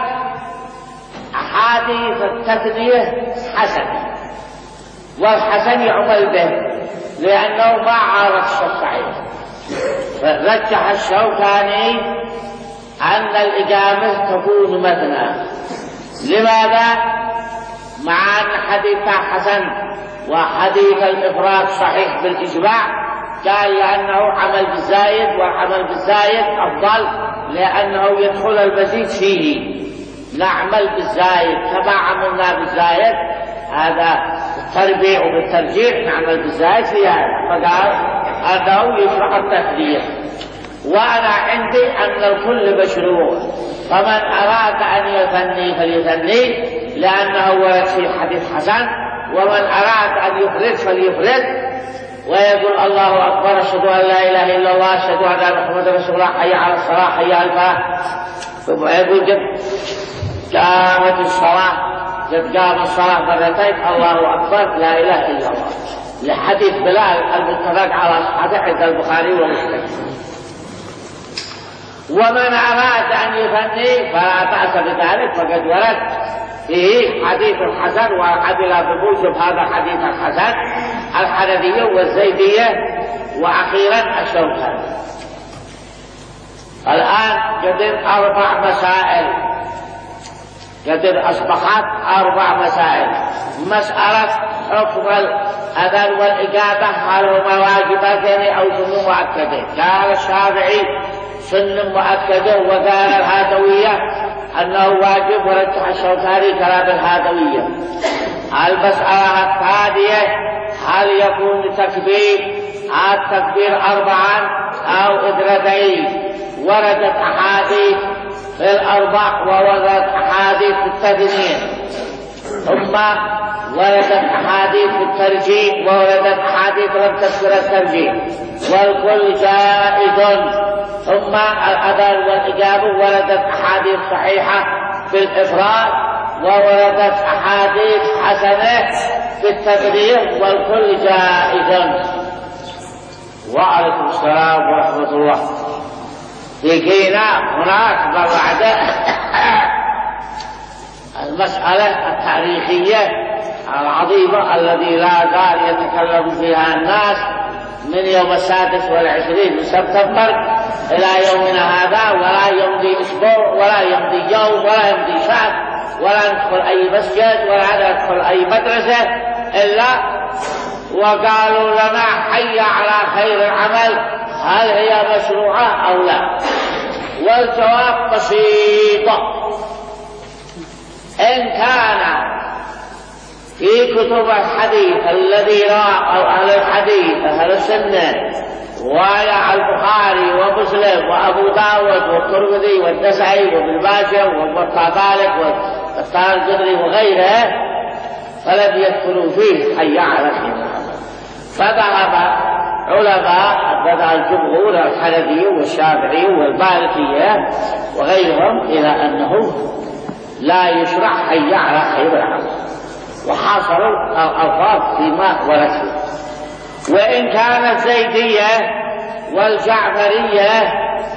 أحاديث التثنية حسنة، والحسن يعمل به لأنه ما عارض الصحيح. فرجح الشوكاني أن الإقامة تكون مثنى. لماذا؟ مع أن حديثها حسن وحديث الإفراد صحيح بالإجماع، قال لأنه عمل بالزايد، والعمل بالزايد أفضل لأنه يدخل المزيد فيه. نعمل بالزايد كما عملنا بالزايد، هذا التربيع وبالترجيح نعمل بالزايد في هذا. فقال أنه يشرح التثنية. وأنا عندي أن الكل مشروع، فمن أراد أن يثني فليثني لأنه ورد في حديث حسن، ومن أراد أن يفرد فليفرد ويقول الله أكبر أشهد أن لا إله إلا الله أشهد أن محمدا رسول الله حي على الصلاة حي على الفلاح. ثم يقول جد قامت الصلاة جد قام الصلاة مرتين الله أكبر لا إله إلا الله، لحديث بلال المتفق على صحته عند البخاري ومسلم. ومن أراد أن يثني فلا بأس بذلك، فقد ورد فيه حديث الحسن وعدل بموجب هذا حديث الحسن الحنفية والزيدية وأخيرا الشوكاني. الآن قدر أربع مسائل، قدر أصبحت أربع مسائل. مسألة حكم الأذان والإجابة هل هما واجبتين أو سنة مؤكدة؟ قال الشافعي سنة مؤكدة، وقال الهادوية أنه واجب، ورجح الشوكاني كلام الهادوية. المسألة الثانية هل يكون التكبير التكبير أربعا أو إدرتين؟ وردت أحاديث في الأربع ووردت أحاديث في التثنية، ثم وردت أحاديث في الترجيح ووردت أحاديث لم تذكر الترجيح، والكل جائز. ثم الأذان والإجابة وردت أحاديث صحيحة في الإفراد ووردت أحاديث حسنة في التثنية، والكل جائز. وعليكم السلام ورحمة الله. لقينا هناك بعد المسألة التاريخية العظيمة الذي لا زال يتكلم فيها الناس من يوم السادس والعشرين من سبتمبر إلى يومنا هذا، ولا يمضي أسبوع ولا يمضي يوم ولا يمضي شهر ولا ندخل أي مسجد ولا ندخل أي مدرسة إلا وقالوا لنا حي على خير العمل، هل هي مشروعة أو لا؟ والجواب بسيط. إن كان في كتب الحديث الذي رواه أهل الحديث أهل السنة وعلى البخاري ومسلم وأبو داود والترمذي والنسائي وابن ماجه والطبراني والدار القطني وغيره، فلم يدخلوا فيه حي على خير العمل. فذهب علماء بدأ الجمهور الحنفي والشافعي والمالكية وغيرهم إلى أنه لا يشرع حي على خير العمل، وحاصروا الألفاظ فيما ورد. وإن كانت الزيدية والجعفرية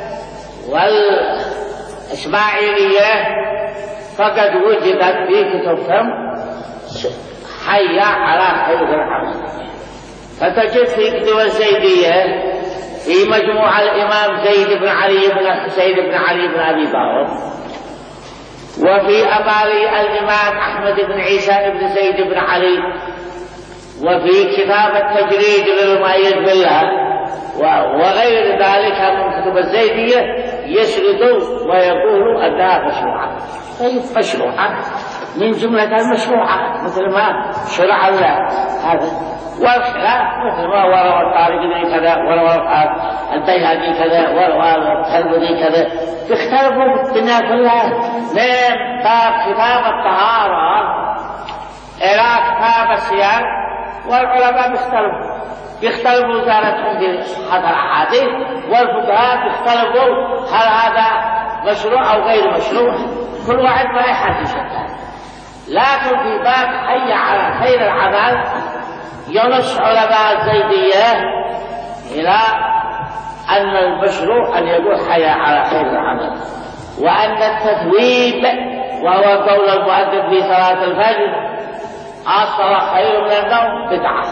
والإسماعيلية فقد وجدت في كتبهم حي على خير العمل، فتجد في كتب الزيدية في مجموع الإمام زيد بن علي بن حسين بن علي بن أبي طالب، وفي أمالي الإمام أحمد بن عيسى بن زيد بن علي، وفي كتاب التجريد للمؤيد بالله وغير ذلك من كتب الزيدية يسرد ويقول أنها مشروعة. طيب مشروعة من جملة المشروعة مثل ما شرع الله هذا، والخلاف مثل ما وروى الطارقي كذا وروى البيهقي كذا وروى الترمذي كذا، يختلفوا بالناس كلها من باب كتاب الطهارة إلى كتاب الصيام، والعلماء بيختلفوا بيختلفوا زارتهم في صحة الأحاديث، والفقهاء بيختلفوا هل هذا مشروع أو غير مشروع، كل واحد ما يحدث الثاني. لكن في باب حي على خير العمل ينص علماء الزيدية إلى أن المشروع أن يقول حي على خير العمل، وأن التثويب وهو قول المؤذن في صلاة الفجر الصلاة خير من النوم بدعة.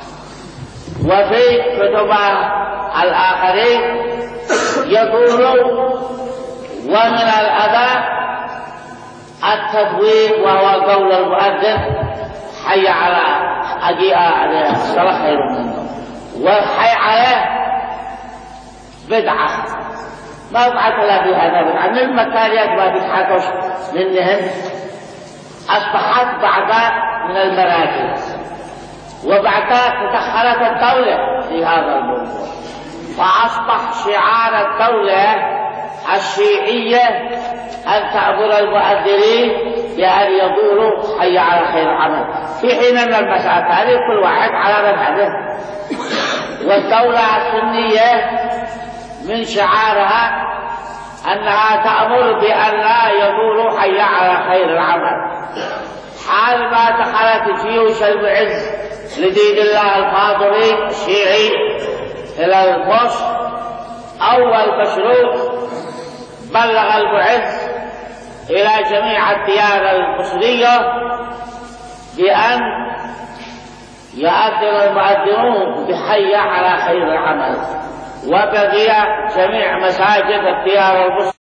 وفي كتب الآخرين يقولون ومن الأذى التثويب وهو قول المؤذن حي على الصلاة خير من النوم، والحي عليه بدعة ما وقعت لا في هذا بدعة. من المكانيات ما بيتحكوش منهم أصبحت بعد من المراكز، وبعدها تدخلت الدولة في هذا الموضوع، فأصبح شعار الدولة الشيعية أن تأمر المؤذنين بأن يقولوا حي على خير العمل، في حين أن المسألة هذه كل واحد على مذهبه. والدولة السنية من شعارها أنها تأمر بأن لا يقولوا حي على خير العمل، حال ما دخلت جيوش المعز لدين الله الفاضلي الشيعي إلى مصر، أول مشروع بلغ المعز إلى جميع الديار المصرية بأن يؤذن المؤذنون بحي على خير العمل، وبقي جميع مساجد الديار المصرية